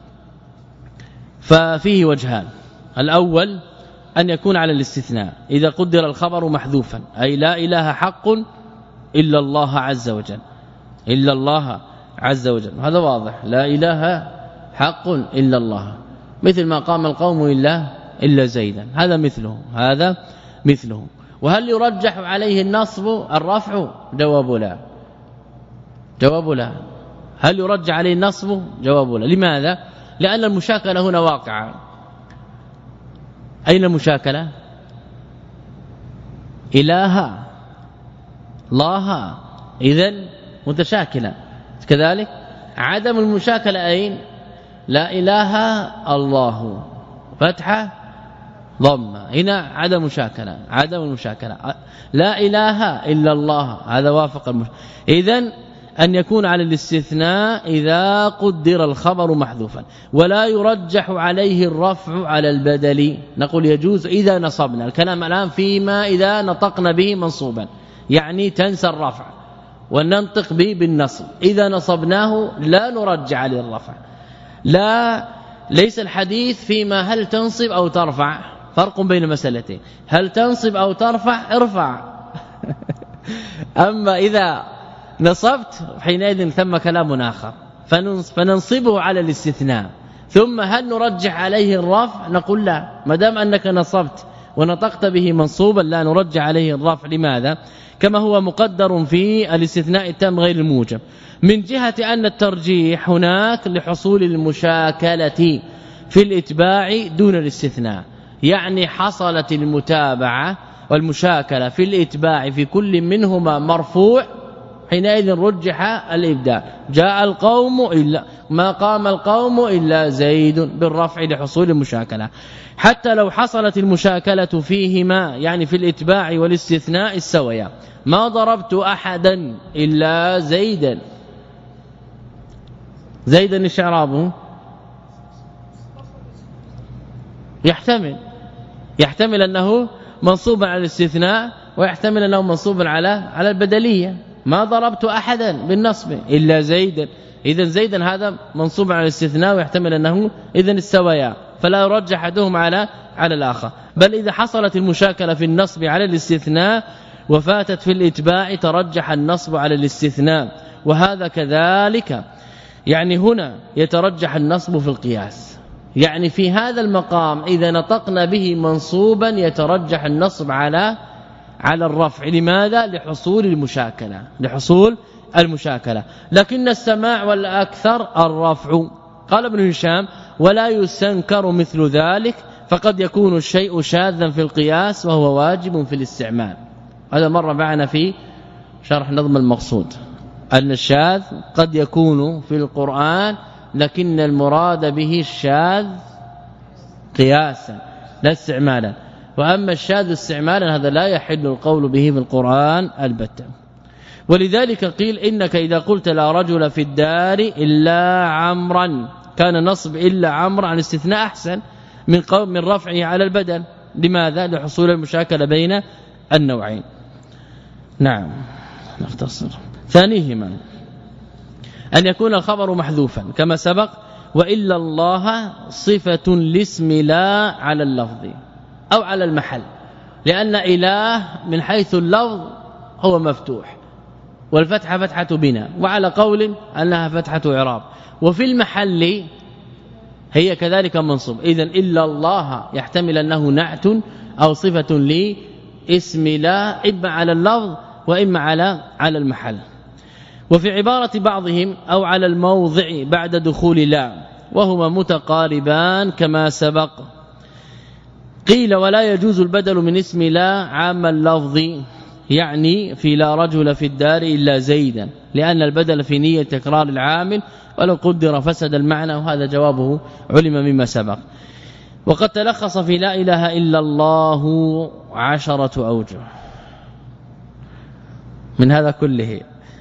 ففيه وجهان، الأول أن يكون على الاستثناء إذا قدر الخبر محذوفا، أي لا إله حق إلا الله عز وجل، إلا الله عز وجل، هذا واضح، لا إله حق إلا الله، مثل ما قام القوم إلا إلا زيدا، هذا مثله، هذا مثله. وهل يرجح عليه النصب الرفع؟ جواب لا، جواب لا. هل يرجح عليه النصب؟ جواب لا. لماذا؟ لأن المشاكلة هنا واقعة. أين المشاكلة؟ إله الله، إذن متشاكلة. كذلك عدم المشاكلة أين؟ لا إله الله فتحة ضمة، هنا عدم مشاكلة. عدم المشاكلة لا إله إلا الله، هذا وافق المش... إذن أن يكون على الاستثناء إذا قدر الخبر محذوفا، ولا يرجح عليه الرفع على البدل. نقول يجوز إذا نصبنا، الكلام الآن فيما إذا نطقنا به منصوبا، يعني تنسى الرفع وننطق به بالنصب. إذا نصبناه لا نرجع عليه الرفع. لا ليس الحديث فيما هل تنصب أو ترفع، فرق بين مسألتين، هل تنصب أو ترفع ارفع أما إذا نصبت حينئذ ثم كلام آخر، فننصبه على الاستثناء. ثم هل نرجح عليه الرفع؟ نقول لا، ما دام أنك نصبت ونطقت به منصوبا لا نرجح عليه الرفع. لماذا؟ كما هو مقدر في الاستثناء التام غير الموجب، من جهة أن الترجيح هناك لحصول المشاكلة في الإتباع دون الاستثناء، يعني حصلت المتابعة والمشاكلة في الإتباع في كل منهما مرفوع، حينئذ رجح الإبداع. جاء القوم إلا ما قام القوم إلا زيد بالرفع لحصول المشاكلة. حتى لو حصلت المشاكلة فيهما يعني في الإتباع والاستثناء السوية، ما ضربت أحدا إلا زيدا. زيدا الشعراب يحتمل يحتمل أنه منصوب على الاستثناء، ويحتمل أنه منصوب على على البدلية. ما ضربت أحدا بالنصب إلا زيدا، إذا زيدا هذا منصوب على الاستثناء، ويحتمل أنه إذن السويا، فلا يرجح أحدهم على على الآخر. بل إذا حصلت المشاكلة في النصب على الاستثناء وفاتت في الإتباع ترجح النصب على الاستثناء. وهذا كذلك يعني هنا يترجح النصب في القياس، يعني في هذا المقام إذا نطقنا به منصوبا يترجح النصب على على الرفع. لماذا؟ لحصول المشاكلة لحصول المشاكلة. لكن السماع والأكثر الرفع. قال ابن هشام: ولا يستنكر مثل ذلك، فقد يكون الشيء شاذا في القياس وهو واجب في الاستعمال. هذا مر معنا في شرح نظم المقصود، أن الشاذ قد يكون في القرآن لكن المراد به الشاذ قياسا لا استعمالا، وأما الشاذ استعمالا هذا لا يحل القول به في القرآن البتة. ولذلك قيل إنك إذا قلت لا رجل في الدار إلا عمرا، كان نصب إلا عمرا عن استثناء أحسن من قول من رفعه على البدل. لماذا؟ لحصول المشاكلة بين النوعين. نعم نختصر. ثانيهما أن يكون الخبر محذوفا كما سبق، وإلا الله صفة لاسم لا على اللفظ أو على المحل، لأن إله من حيث اللفظ هو مفتوح والفتحة فتحة بناء، وعلى قول أنها فتحة إعراب، وفي المحل هي كذلك منصوب. إذن إلا الله يحتمل أنه نعت أو صفة لاسم لا إما على اللفظ وإما على على المحل. وفي عبارة بعضهم أو على الموضع بعد دخول لا، وهما متقاربان كما سبق. قيل: ولا يجوز البدل من اسم لا عام اللفظ، يعني في لا رجل في الدار إلا زيدا، لأن البدل في نية تكرار العامل، ولو قدر فسد المعنى، وهذا جوابه علم مما سبق. وقد تلخص في لا إله إلا الله عشرة أوجه من هذا كله.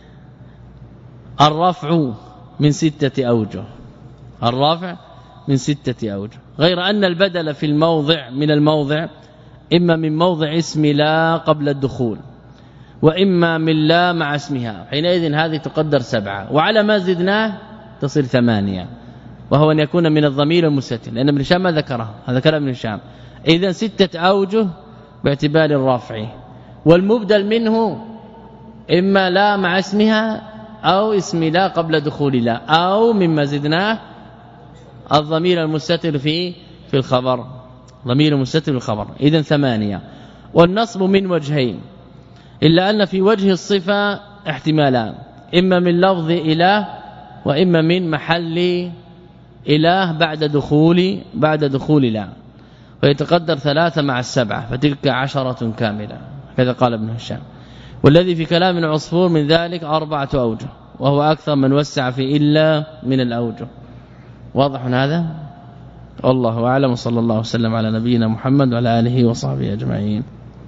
الرفع من ستة أوجه، الرفع من ستة أوجه، غير أن البدل في الموضع من الموضع إما من موضع اسم لا قبل الدخول، وإما من لا مع اسمها، حينئذ هذه تقدر سبعة، وعلى ما زدناه تصل ثمانية، وهو أن يكون من الضمير المستتر، لأن ابن هشام ما ذكره، هذا كلام ابن هشام. إذن ستة أوجه باعتبار الرفع، والمبدل منه إما لا مع اسمها أو اسم لا قبل دخول لا، أو مما زدناه الضمير المستتر في في الخبر، ضمير المستتر في الخبر. إذن ثمانية. والنصب من وجهين، إلا أن في وجه الصفة احتمالان، إما من لفظ إله وإما من محل إله بعد دخول بعد دخول لا، ويتقدر ثلاثة مع السبعة فتلك عشرة كاملة كذا قال ابن هشام. والذي في كلام العصفور من ذلك أربعة أوجه، وهو أكثر من وسع في إلا من الأوجه. واضح هذا؟ والله أعلم، وصلى الله وسلم على نبينا محمد وعلى آله وصحبه أجمعين.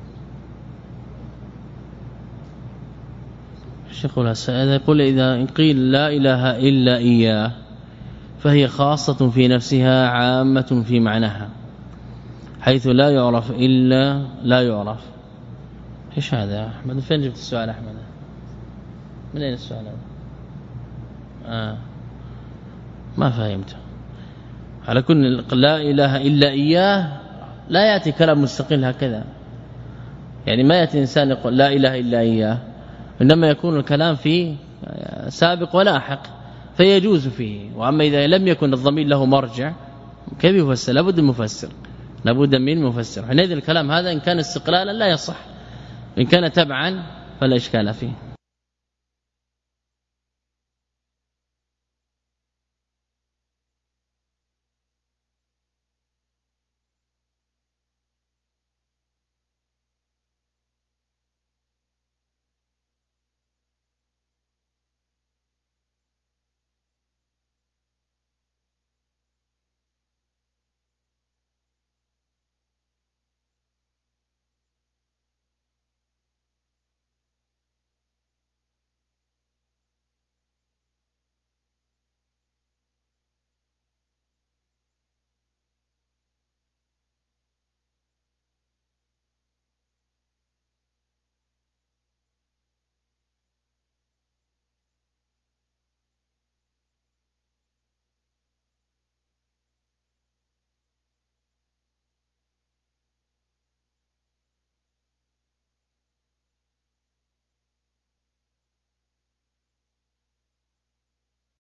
الشيخ السائل يقول إذا قيل لا إله إلا إياه فهي خاصة في نفسها عامة في معناها، حيث لا يعرف إلا لا يعرف. ايش هذا يا احمد؟ فين جبت السؤال احمد؟ من اين السؤال هذا؟ آه ما فهمت. على كل لا اله الا اياه لا ياتي كلام مستقل هكذا، يعني ما ياتي انسان يقول لا اله الا اياه، انما يكون الكلام فيه سابق ولاحق فيجوز فيه. واما اذا لم يكن الضمير له مرجع كيف يفسر؟ لابد من مفسر، لابد من مفسر. حينئذ الكلام هذا ان كان استقلالا لا يصح، إن كان تبعا فلا إشكال فيه.